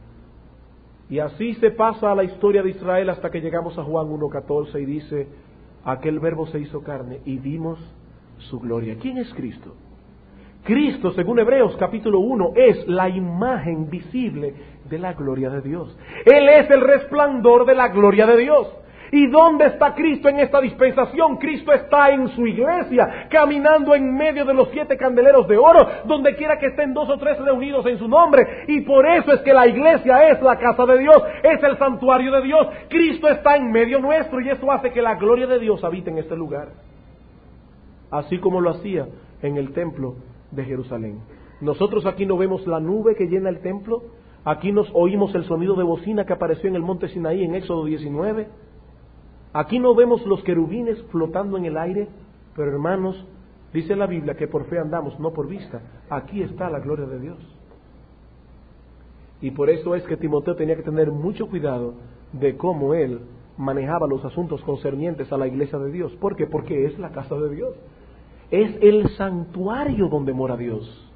Y así se pasa a la historia de Israel hasta que llegamos a Juan uno catorce y dice, aquel verbo se hizo carne y vimos su gloria. ¿Quién es Cristo? Cristo, según Hebreos capítulo uno, es la imagen visible de la gloria de Dios. Él es el resplandor de la gloria de Dios. ¿Y dónde está Cristo en esta dispensación? Cristo está en su iglesia, caminando en medio de los siete candeleros de oro, donde quiera que estén dos o tres reunidos en su nombre. Y por eso es que la iglesia es la casa de Dios, es el santuario de Dios. Cristo está en medio nuestro y eso hace que la gloria de Dios habite en este lugar. Así como lo hacía en el templo de Jerusalén. Nosotros aquí no vemos la nube que llena el templo, aquí nos oímos el sonido de bocina que apareció en el monte Sinaí en Éxodo diecinueve. Aquí no vemos los querubines flotando en el aire, pero hermanos, dice la Biblia que por fe andamos, no por vista. Aquí está la gloria de Dios. Y por eso es que Timoteo tenía que tener mucho cuidado de cómo él manejaba los asuntos concernientes a la iglesia de Dios. ¿Por qué? Porque es la casa de Dios. Es el santuario donde mora Dios.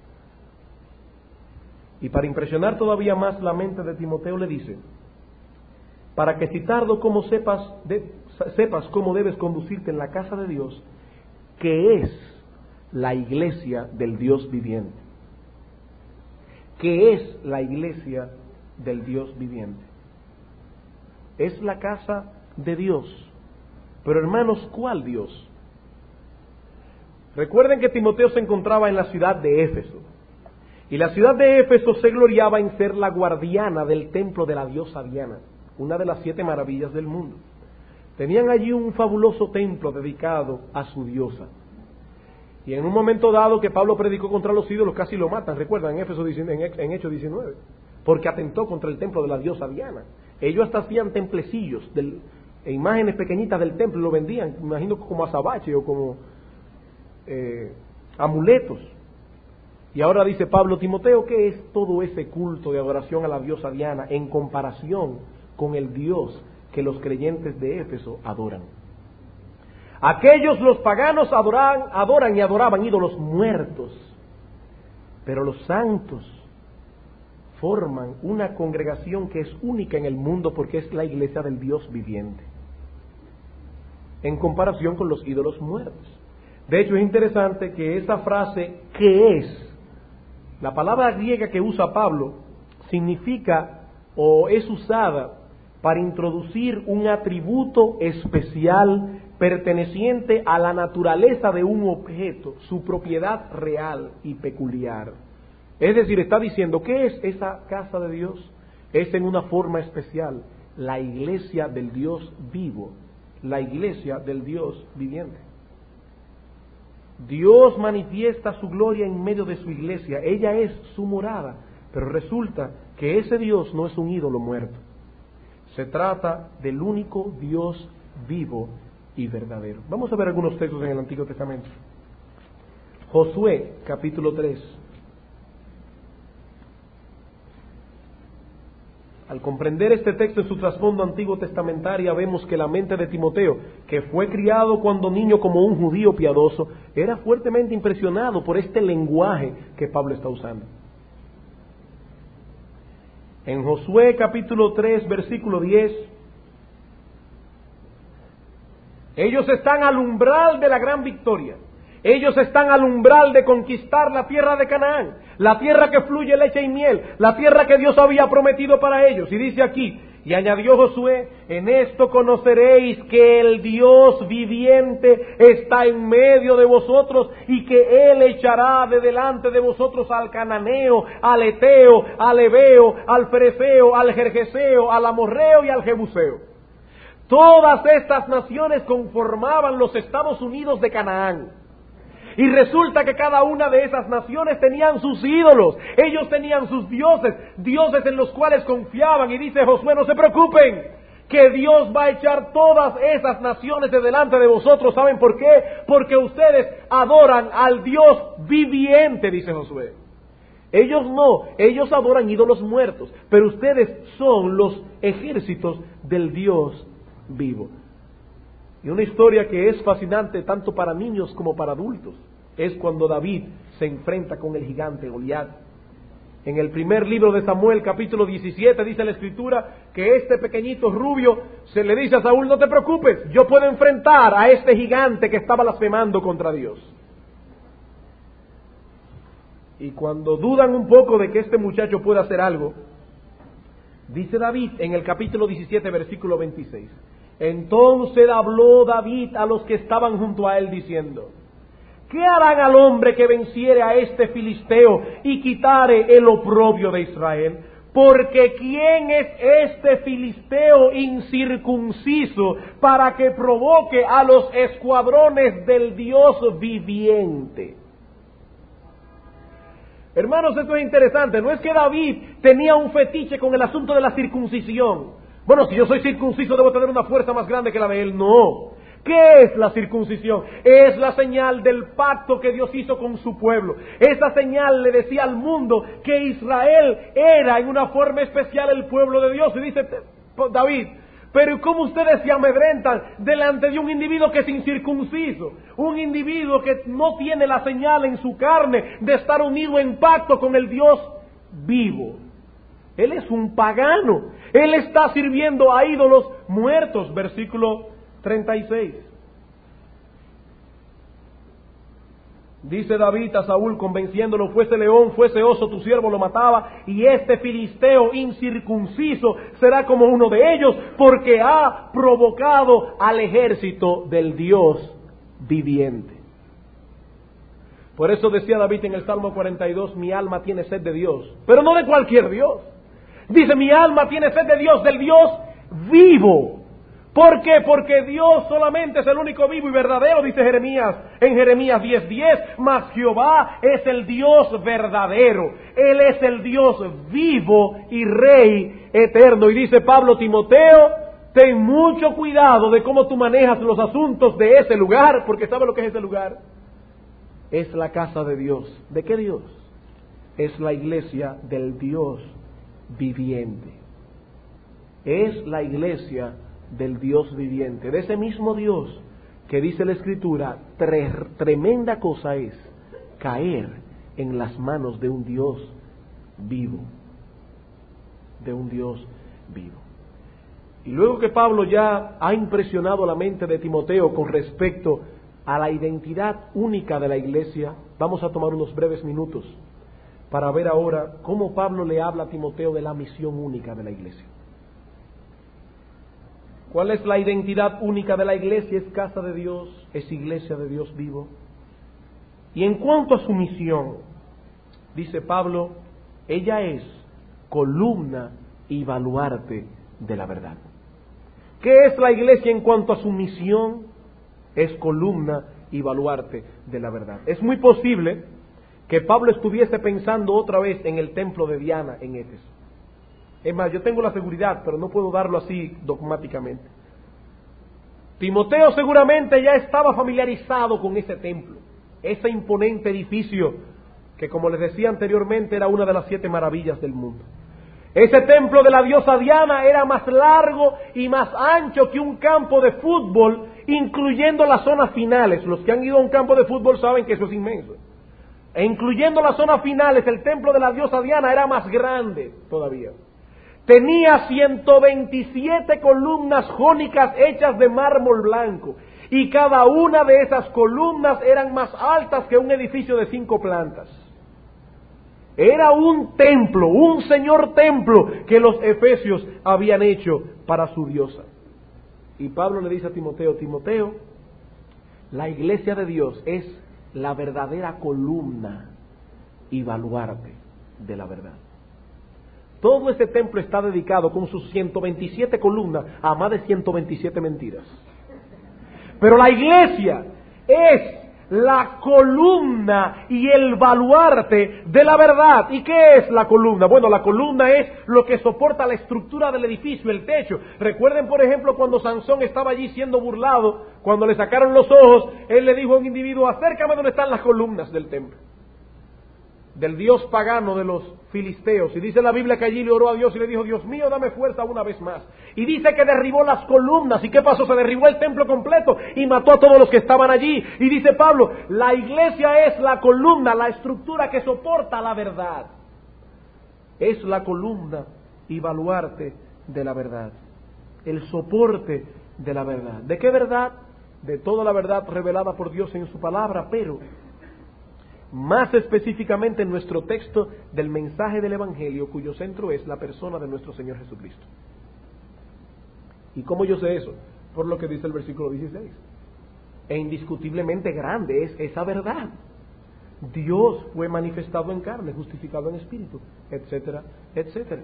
Y para impresionar todavía más la mente de Timoteo le dice: para que si tardo como sepas, de, sepas cómo debes conducirte en la casa de Dios, que es la iglesia del Dios viviente. Que es la iglesia del Dios viviente. Es la casa de Dios. Pero hermanos, ¿cuál Dios? Recuerden que Timoteo se encontraba en la ciudad de Éfeso. Y la ciudad de Éfeso se gloriaba en ser la guardiana del templo de la diosa Diana, una de las siete maravillas del mundo. Tenían allí un fabuloso templo dedicado a su diosa. Y en un momento dado que Pablo predicó contra los ídolos, casi lo matan, recuerdan, en Éfeso, en Hechos diecinueve, porque atentó contra el templo de la diosa Diana. Ellos hasta hacían templecillos, del, e imágenes pequeñitas del templo, y lo vendían, me imagino como azabache o como eh, amuletos. Y ahora dice Pablo: Timoteo, ¿qué es todo ese culto de adoración a la diosa Diana en comparación con el Dios que los creyentes de Éfeso adoran? Aquellos, los paganos, adoran, adoran y adoraban ídolos muertos, pero los santos forman una congregación que es única en el mundo porque es la iglesia del Dios viviente, en comparación con los ídolos muertos. De hecho, es interesante que esa frase, ¿qué es?, la palabra griega que usa Pablo significa o es usada para introducir un atributo especial perteneciente a la naturaleza de un objeto, su propiedad real y peculiar. Es decir, está diciendo, ¿qué es esa casa de Dios? Es en una forma especial la iglesia del Dios vivo, la iglesia del Dios viviente. Dios manifiesta su gloria en medio de su iglesia, ella es su morada, pero resulta que ese Dios no es un ídolo muerto. Se trata del único Dios vivo y verdadero. Vamos a ver algunos textos en el Antiguo Testamento. Josué, capítulo tres. Al comprender este texto en su trasfondo antiguo testamentaria, vemos que la mente de Timoteo, que fue criado cuando niño como un judío piadoso, era fuertemente impresionado por este lenguaje que Pablo está usando. En Josué capítulo tres, versículo diez, ellos están al umbral de la gran victoria. Ellos están al umbral de conquistar la tierra de Canaán, la tierra que fluye leche y miel, la tierra que Dios había prometido para ellos. Y dice aquí, y añadió Josué: en esto conoceréis que el Dios viviente está en medio de vosotros y que Él echará de delante de vosotros al cananeo, al eteo, al heveo, al fereceo, al gergeseo, al amorreo y al jebuseo. Todas estas naciones conformaban los Estados Unidos de Canaán. Y resulta que cada una de esas naciones tenían sus ídolos, ellos tenían sus dioses, dioses en los cuales confiaban. Y dice Josué: no se preocupen, que Dios va a echar todas esas naciones de delante de vosotros. ¿Saben por qué? Porque ustedes adoran al Dios viviente, dice Josué. Ellos no, ellos adoran ídolos muertos, pero ustedes son los ejércitos del Dios vivo. Y una historia que es fascinante tanto para niños como para adultos es cuando David se enfrenta con el gigante Goliat. En el primer libro de Samuel, capítulo diecisiete, dice la Escritura que este pequeñito rubio se le dice a Saúl: no te preocupes, yo puedo enfrentar a este gigante que está blasfemando contra Dios. Y cuando dudan un poco de que este muchacho pueda hacer algo, dice David en el capítulo diecisiete, versículo veintiséis, entonces habló David a los que estaban junto a él diciendo, ¿qué harán al hombre que venciere a este filisteo y quitare el oprobio de Israel? Porque ¿quién es este filisteo incircunciso para que provoque a los escuadrones del Dios viviente? Hermanos, esto es interesante. No es que David tenía un fetiche con el asunto de la circuncisión. Bueno, si yo soy circunciso debo tener una fuerza más grande que la de él. No. ¿Qué es la circuncisión? Es la señal del pacto que Dios hizo con su pueblo. Esa señal le decía al mundo que Israel era en una forma especial el pueblo de Dios. Y dice David, pero ¿cómo ustedes se amedrentan delante de un individuo que es incircunciso? Un individuo que no tiene la señal en su carne de estar unido en pacto con el Dios vivo. Él es un pagano. Él está sirviendo a ídolos muertos. Versículo treinta y seis. Dice David a Saúl convenciéndolo, fuese león, fuese oso, tu siervo lo mataba, y este filisteo incircunciso será como uno de ellos, porque ha provocado al ejército del Dios viviente. Por eso decía David en el Salmo cuarenta y dos, mi alma tiene sed de Dios, pero no de cualquier Dios. Dice, mi alma tiene sed de Dios, del Dios vivo. ¿Por qué? Porque Dios solamente es el único vivo y verdadero, dice Jeremías, en Jeremías diez diez, mas Jehová es el Dios verdadero, Él es el Dios vivo y Rey eterno. Y dice Pablo, Timoteo, ten mucho cuidado de cómo tú manejas los asuntos de ese lugar, porque ¿sabe lo que es ese lugar? Es la casa de Dios. ¿De qué Dios? Es la iglesia del Dios viviente. Es la iglesia del Dios viviente, de ese mismo Dios que dice la Escritura, tre tremenda cosa es caer en las manos de un Dios vivo, de un Dios vivo. Y luego que Pablo ya ha impresionado la mente de Timoteo con respecto a la identidad única de la iglesia, vamos a tomar unos breves minutos para ver ahora cómo Pablo le habla a Timoteo de la misión única de la iglesia. ¿Cuál es la identidad única de la iglesia? Es casa de Dios, es iglesia de Dios vivo. Y en cuanto a su misión, dice Pablo, ella es columna y baluarte de la verdad. ¿Qué es la iglesia en cuanto a su misión? Es columna y baluarte de la verdad. Es muy posible que Pablo estuviese pensando otra vez en el templo de Diana en Éfeso. Es más, yo tengo la seguridad, pero no puedo darlo así dogmáticamente. Timoteo seguramente ya estaba familiarizado con ese templo, ese imponente edificio que, como les decía anteriormente, era una de las siete maravillas del mundo. Ese templo de la diosa Diana era más largo y más ancho que un campo de fútbol, incluyendo las zonas finales. Los que han ido a un campo de fútbol saben que eso es inmenso. E incluyendo las zonas finales, el templo de la diosa Diana era más grande todavía. Tenía ciento veintisiete columnas jónicas hechas de mármol blanco, y cada una de esas columnas eran más altas que un edificio de cinco plantas. Era un templo, un señor templo que los efesios habían hecho para su diosa. Y Pablo le dice a Timoteo, Timoteo, la iglesia de Dios es la verdadera columna y baluarte de la verdad. Todo ese templo está dedicado con sus ciento veintisiete columnas a más de ciento veintisiete mentiras. Pero la iglesia es la columna y el baluarte de la verdad. ¿Y qué es la columna? Bueno, la columna es lo que soporta la estructura del edificio, el techo. Recuerden, por ejemplo, cuando Sansón estaba allí siendo burlado, cuando le sacaron los ojos, él le dijo a un individuo, acércame donde están las columnas del templo, del dios pagano de los filisteos. Y dice la Biblia que allí le oró a Dios y le dijo, Dios mío, dame fuerza una vez más. Y dice que derribó las columnas. ¿Y qué pasó? Se derribó el templo completo y mató a todos los que estaban allí. Y dice Pablo, la iglesia es la columna, la estructura que soporta la verdad. Es la columna y baluarte de la verdad. El soporte de la verdad. ¿De qué verdad? De toda la verdad revelada por Dios en su palabra, pero más específicamente en nuestro texto del mensaje del Evangelio, cuyo centro es la persona de nuestro Señor Jesucristo. ¿Y cómo yo sé eso? Por lo que dice el versículo dieciséis. E indiscutiblemente grande es esa verdad. Dios fue manifestado en carne, justificado en espíritu, etcétera, etcétera.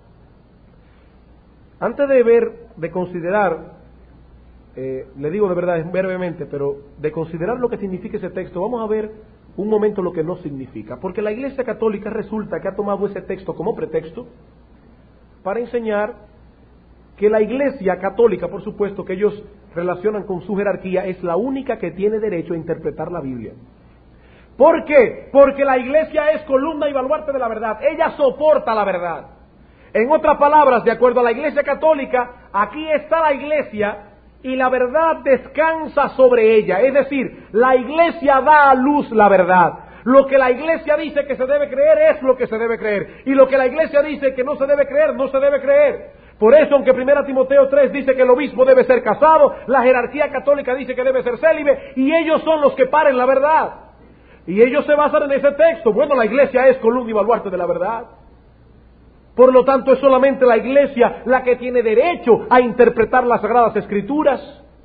Antes de ver, de considerar, eh, le digo de verdad brevemente, pero de considerar lo que significa ese texto, vamos a ver un momento lo que no significa. Porque la Iglesia Católica resulta que ha tomado ese texto como pretexto para enseñar que la Iglesia Católica, por supuesto, que ellos relacionan con su jerarquía, es la única que tiene derecho a interpretar la Biblia. ¿Por qué? Porque la Iglesia es columna y baluarte de la verdad. Ella soporta la verdad. En otras palabras, de acuerdo a la Iglesia Católica, aquí está la Iglesia y la verdad descansa sobre ella. Es decir, la Iglesia da a luz la verdad. Lo que la Iglesia dice que se debe creer es lo que se debe creer. Y lo que la Iglesia dice que no se debe creer, no se debe creer. Por eso, aunque primera Timoteo tres dice que el obispo debe ser casado, la jerarquía católica dice que debe ser célibe, y ellos son los que paren la verdad. Y ellos se basan en ese texto. Bueno, la Iglesia es columna y baluarte de la verdad. Por lo tanto, es solamente la Iglesia la que tiene derecho a interpretar las Sagradas Escrituras.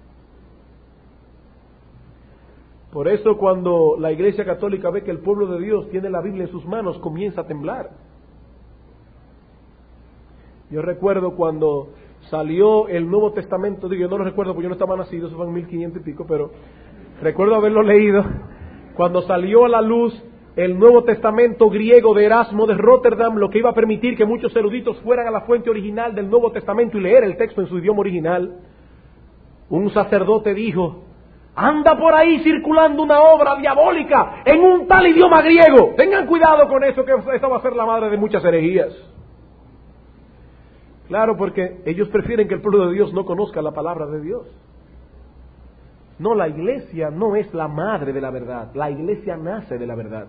Por eso, cuando la Iglesia Católica ve que el pueblo de Dios tiene la Biblia en sus manos, comienza a temblar. Yo recuerdo cuando salió el Nuevo Testamento, digo, yo no lo recuerdo porque yo no estaba nacido, eso fue en mil quinientos y pico, pero recuerdo haberlo leído, cuando salió a la luz el Nuevo Testamento griego de Erasmo de Rotterdam, lo que iba a permitir que muchos eruditos fueran a la fuente original del Nuevo Testamento y leer el texto en su idioma original. Un sacerdote dijo: anda por ahí circulando una obra diabólica en un tal idioma griego. Tengan cuidado con eso, que esa va a ser la madre de muchas herejías. Claro, porque ellos prefieren que el pueblo de Dios no conozca la palabra de Dios. No, la Iglesia no es la madre de la verdad. La Iglesia nace de la verdad.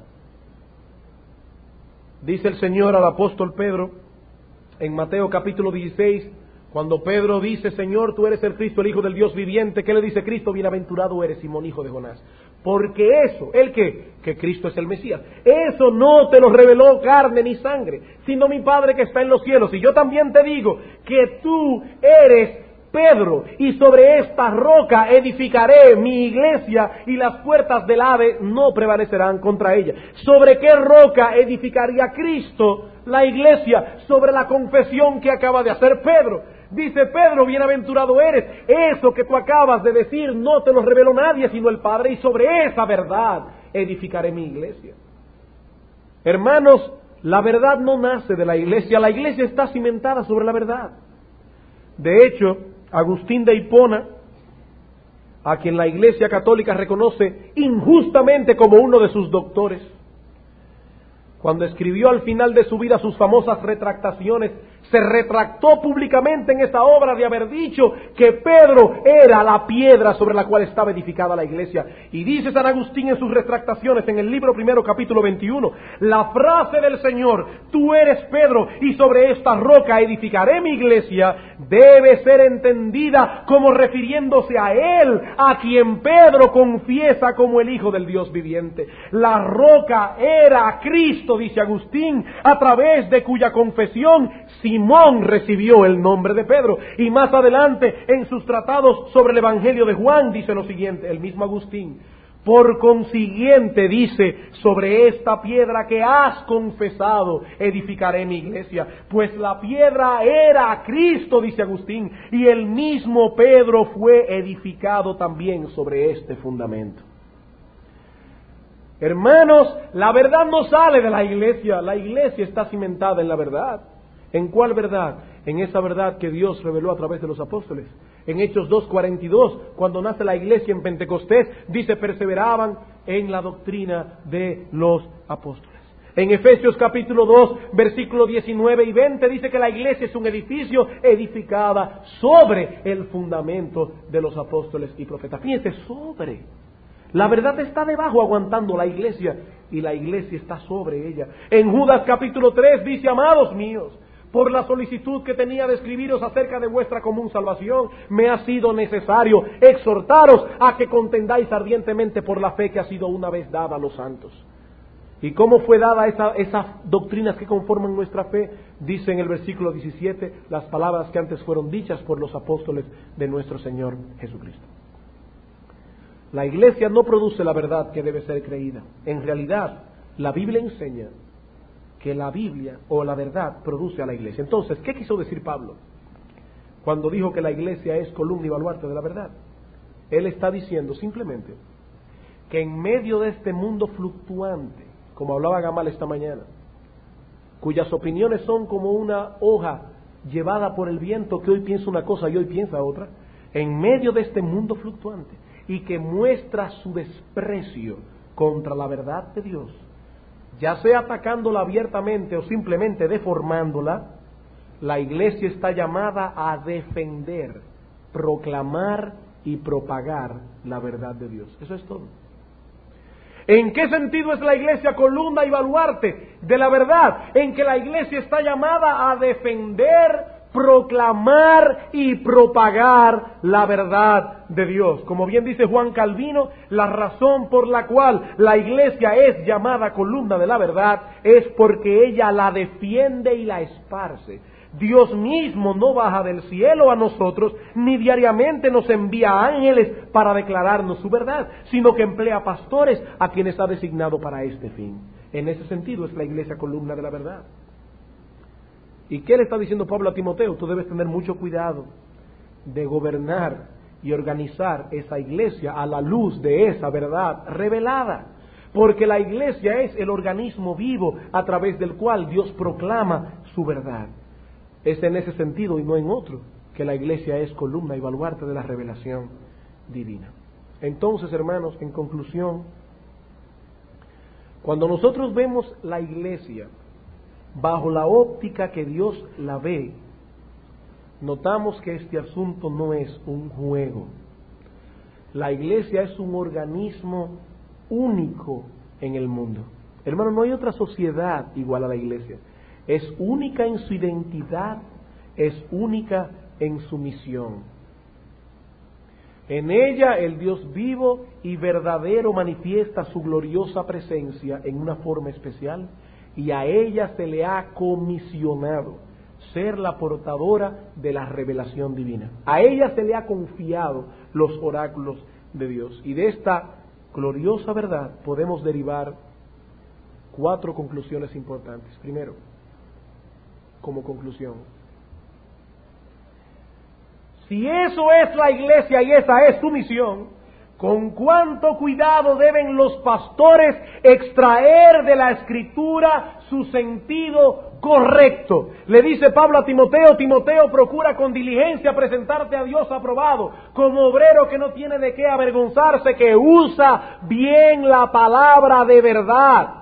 Dice el Señor al apóstol Pedro en Mateo capítulo dieciséis, cuando Pedro dice: Señor, tú eres el Cristo, el Hijo del Dios viviente. ¿Qué le dice Cristo? Bienaventurado eres, Simón, hijo de Jonás. Porque eso, ¿el qué? Que Cristo es el Mesías. Eso no te lo reveló carne ni sangre, sino mi Padre que está en los cielos. Y yo también te digo que tú eres Pedro, y sobre esta roca edificaré mi iglesia, y las puertas del Hades no prevalecerán contra ella. ¿Sobre qué roca edificaría Cristo la iglesia? Sobre la confesión que acaba de hacer Pedro. Dice Pedro: bienaventurado eres. Eso que tú acabas de decir no te lo reveló nadie sino el Padre, y sobre esa verdad edificaré mi iglesia. Hermanos, la verdad no nace de la iglesia, la iglesia está cimentada sobre la verdad. De hecho, Agustín de Hipona, a quien la Iglesia Católica reconoce injustamente como uno de sus doctores, cuando escribió al final de su vida sus famosas retractaciones, se retractó públicamente en esa obra de haber dicho que Pedro era la piedra sobre la cual estaba edificada la iglesia. Y dice San Agustín en sus retractaciones, en el libro primero, capítulo veintiuno, la frase del Señor: tú eres Pedro, y sobre esta roca edificaré mi iglesia, debe ser entendida como refiriéndose a Él, a quien Pedro confiesa como el Hijo del Dios viviente. La roca era Cristo, dice Agustín, a través de cuya confesión Simón recibió el nombre de Pedro. Y más adelante, en sus tratados sobre el Evangelio de Juan, dice lo siguiente, el mismo Agustín: por consiguiente, dice, sobre esta piedra que has confesado edificaré mi iglesia. Pues la piedra era Cristo, dice Agustín, y el mismo Pedro fue edificado también sobre este fundamento. Hermanos, la verdad no sale de la iglesia, la iglesia está cimentada en la verdad. ¿En cuál verdad? En esa verdad que Dios reveló a través de los apóstoles. En Hechos dos cuarenta y dos, cuando nace la iglesia en Pentecostés, dice: perseveraban en la doctrina de los apóstoles. En Efesios capítulo dos, versículos diecinueve y veinte, dice que la iglesia es un edificio edificada sobre el fundamento de los apóstoles y profetas. Fíjense, sobre. La verdad está debajo aguantando la iglesia, y la iglesia está sobre ella. En Judas capítulo tres dice: amados míos, por la solicitud que tenía de escribiros acerca de vuestra común salvación, me ha sido necesario exhortaros a que contendáis ardientemente por la fe que ha sido una vez dada a los santos. ¿Y cómo fue dada esa, esas doctrinas que conforman nuestra fe? Dice en el versículo diecisiete las palabras que antes fueron dichas por los apóstoles de nuestro Señor Jesucristo. La iglesia no produce la verdad que debe ser creída. En realidad, la Biblia enseña que la Biblia o la verdad produce a la iglesia. Entonces, ¿qué quiso decir Pablo cuando dijo que la iglesia es columna y baluarte de la verdad? Él está diciendo simplemente que en medio de este mundo fluctuante, como hablaba Gamal esta mañana, cuyas opiniones son como una hoja llevada por el viento, que hoy piensa una cosa y hoy piensa otra, en medio de este mundo fluctuante, y que muestra su desprecio contra la verdad de Dios, ya sea atacándola abiertamente o simplemente deformándola, la iglesia está llamada a defender, proclamar y propagar la verdad de Dios. Eso es todo. ¿En qué sentido es la iglesia columna y baluarte de la verdad? En que la iglesia está llamada a defender, proclamar y propagar la verdad de Dios. Como bien dice Juan Calvino, la razón por la cual la iglesia es llamada columna de la verdad es porque ella la defiende y la esparce. Dios mismo no baja del cielo a nosotros, ni diariamente nos envía ángeles para declararnos su verdad, sino que emplea pastores a quienes ha designado para este fin. En ese sentido es la iglesia columna de la verdad. ¿Y qué le está diciendo Pablo a Timoteo? Tú debes tener mucho cuidado de gobernar y organizar esa iglesia a la luz de esa verdad revelada, porque la iglesia es el organismo vivo a través del cual Dios proclama su verdad. Es en ese sentido y no en otro que la iglesia es columna y baluarte de la revelación divina. Entonces, hermanos, en conclusión, cuando nosotros vemos la iglesia bajo la óptica que Dios la ve, notamos que este asunto no es un juego. La iglesia es un organismo único en el mundo. Hermano, no hay otra sociedad igual a la iglesia. Es única en su identidad, es única en su misión. En ella el Dios vivo y verdadero manifiesta su gloriosa presencia en una forma especial, y a ella se le ha comisionado ser la portadora de la revelación divina. A ella se le ha confiado los oráculos de Dios. Y de esta gloriosa verdad podemos derivar cuatro conclusiones importantes. Primero, como conclusión, si eso es la iglesia y esa es su misión, con cuánto cuidado deben los pastores extraer de la Escritura su sentido correcto. Le dice Pablo a Timoteo: Timoteo, procura con diligencia presentarte a Dios aprobado, como obrero que no tiene de qué avergonzarse, que usa bien la palabra de verdad.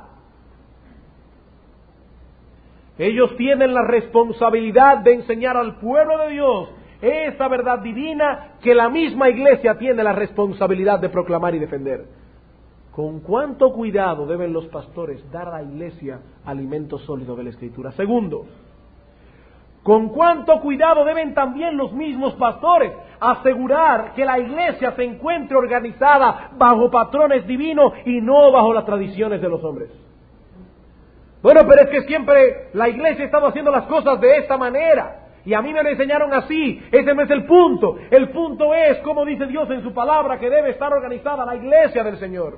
Ellos tienen la responsabilidad de enseñar al pueblo de Dios esa verdad divina que la misma iglesia tiene la responsabilidad de proclamar y defender. Con cuánto cuidado deben los pastores dar a la iglesia alimento sólido de la Escritura. Segundo, con cuánto cuidado deben también los mismos pastores asegurar que la iglesia se encuentre organizada bajo patrones divinos y no bajo las tradiciones de los hombres. Bueno, pero es que siempre la iglesia ha estado haciendo las cosas de esta manera. Y a mí me lo enseñaron así. Ese no es el punto. El punto es, como dice Dios en su palabra, que debe estar organizada la iglesia del Señor.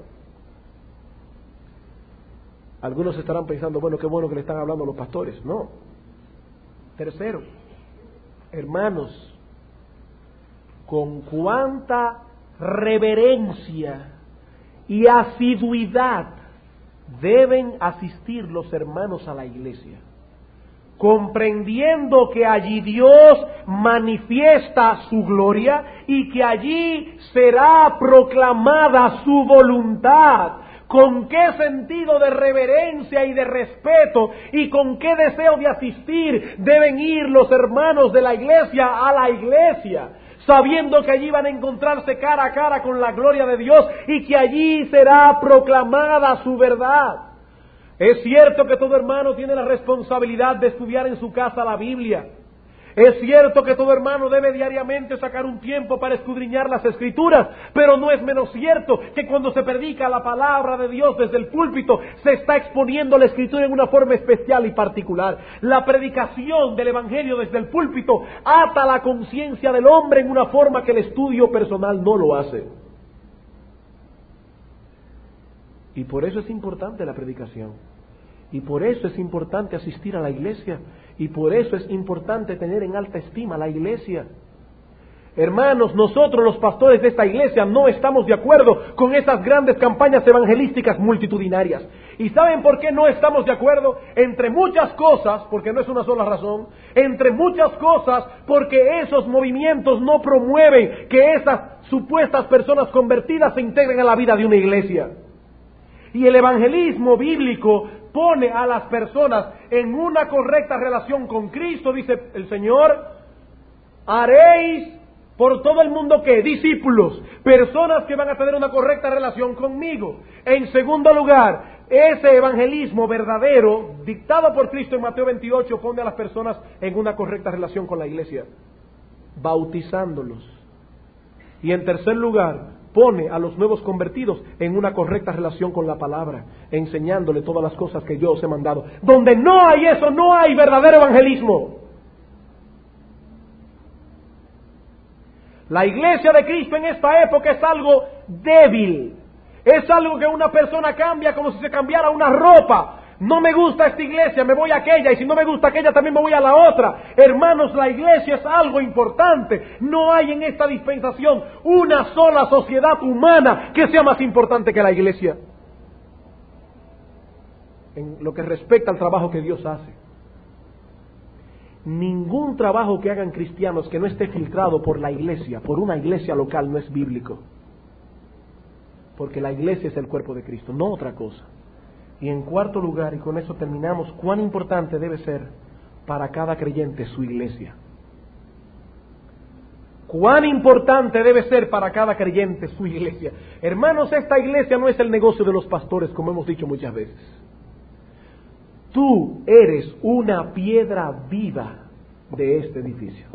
Algunos estarán pensando, bueno, qué bueno que le están hablando a los pastores. No. Tercero, hermanos, con cuánta reverencia y asiduidad deben asistir los hermanos a la iglesia, comprendiendo que allí Dios manifiesta su gloria y que allí será proclamada su voluntad. ¿Con qué sentido de reverencia y de respeto y con qué deseo de asistir deben ir los hermanos de la iglesia a la iglesia? Sabiendo que allí van a encontrarse cara a cara con la gloria de Dios y que allí será proclamada su verdad. Es cierto que todo hermano tiene la responsabilidad de estudiar en su casa la Biblia. Es cierto que todo hermano debe diariamente sacar un tiempo para escudriñar las Escrituras, pero no es menos cierto que cuando se predica la palabra de Dios desde el púlpito, se está exponiendo la Escritura en una forma especial y particular. La predicación del Evangelio desde el púlpito ata la conciencia del hombre en una forma que el estudio personal no lo hace. Y por eso es importante la predicación. Y por eso es importante asistir a la iglesia. Y por eso es importante tener en alta estima la iglesia. Hermanos, nosotros los pastores de esta iglesia no estamos de acuerdo con esas grandes campañas evangelísticas multitudinarias. ¿Y saben por qué no estamos de acuerdo? Entre muchas cosas, porque no es una sola razón, entre muchas cosas porque esos movimientos no promueven que esas supuestas personas convertidas se integren a la vida de una iglesia. Y el evangelismo bíblico pone a las personas en una correcta relación con Cristo. Dice el Señor, haréis por todo el mundo ¿qué? Discípulos, personas que van a tener una correcta relación conmigo. En segundo lugar, ese evangelismo verdadero, dictado por Cristo en Mateo veintiocho, pone a las personas en una correcta relación con la iglesia, bautizándolos. Y en tercer lugar, pone a los nuevos convertidos en una correcta relación con la palabra, enseñándole todas las cosas que yo os he mandado. Donde no hay eso, no hay verdadero evangelismo. La iglesia de Cristo en esta época es algo débil. Es algo que una persona cambia como si se cambiara una ropa. No me gusta esta iglesia, me voy a aquella, y si no me gusta aquella también me voy a la otra. Hermanos, la iglesia es algo importante. No hay en esta dispensación una sola sociedad humana que sea más importante que la iglesia, en lo que respecta al trabajo que Dios hace. Ningún trabajo que hagan cristianos que no esté filtrado por la iglesia, por una iglesia local, no es bíblico. Porque la iglesia es el cuerpo de Cristo, no otra cosa. Y en cuarto lugar, y con eso terminamos, cuán importante debe ser para cada creyente su iglesia. Cuán importante debe ser para cada creyente su iglesia. Hermanos, esta iglesia no es el negocio de los pastores, como hemos dicho muchas veces. Tú eres una piedra viva de este edificio.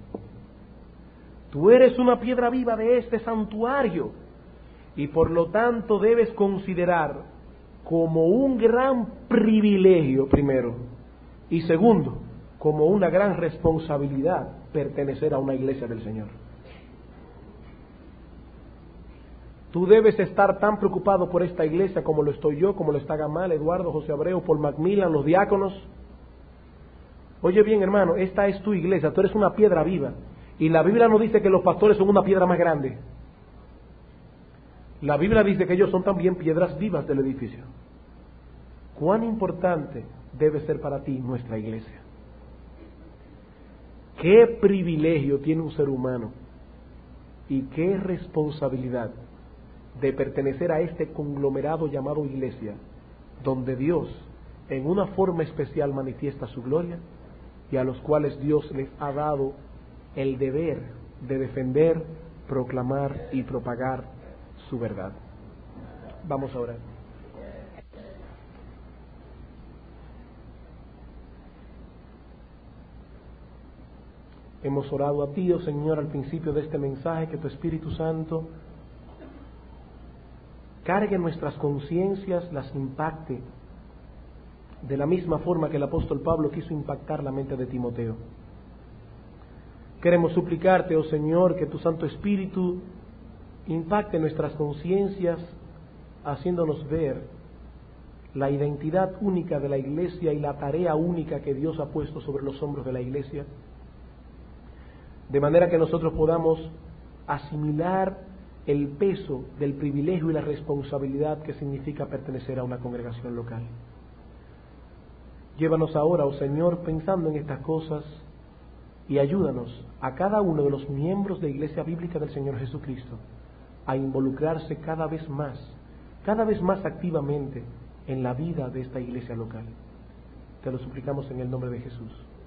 Tú eres una piedra viva de este santuario. Y por lo tanto debes considerar como un gran privilegio, primero, y segundo, como una gran responsabilidad pertenecer a una iglesia del Señor. Tú debes estar tan preocupado por esta iglesia como lo estoy yo, como lo está Gamal, Eduardo, José Abreu, Paul Macmillan, los diáconos. Oye bien, hermano, esta es tu iglesia, tú eres una piedra viva. Y la Biblia no dice que los pastores son una piedra más grande. La Biblia dice que ellos son también piedras vivas del edificio. ¿Cuán importante debe ser para ti nuestra iglesia? ¿Qué privilegio tiene un ser humano y qué responsabilidad de pertenecer a este conglomerado llamado iglesia, donde Dios en una forma especial manifiesta su gloria y a los cuales Dios les ha dado el deber de defender, proclamar y propagar su verdad? Vamos a orar. Hemos orado a ti, oh Señor, al principio de este mensaje, que tu Espíritu Santo cargue nuestras conciencias, las impacte, de la misma forma que el apóstol Pablo quiso impactar la mente de Timoteo. Queremos suplicarte, oh Señor, que tu Santo Espíritu impacte nuestras conciencias, haciéndonos ver la identidad única de la iglesia y la tarea única que Dios ha puesto sobre los hombros de la iglesia, de manera que nosotros podamos asimilar el peso del privilegio y la responsabilidad que significa pertenecer a una congregación local. Llévanos ahora, oh Señor, pensando en estas cosas, y ayúdanos a cada uno de los miembros de Iglesia Bíblica del Señor Jesucristo a involucrarse cada vez más, cada vez más activamente en la vida de esta iglesia local. Te lo suplicamos en el nombre de Jesús.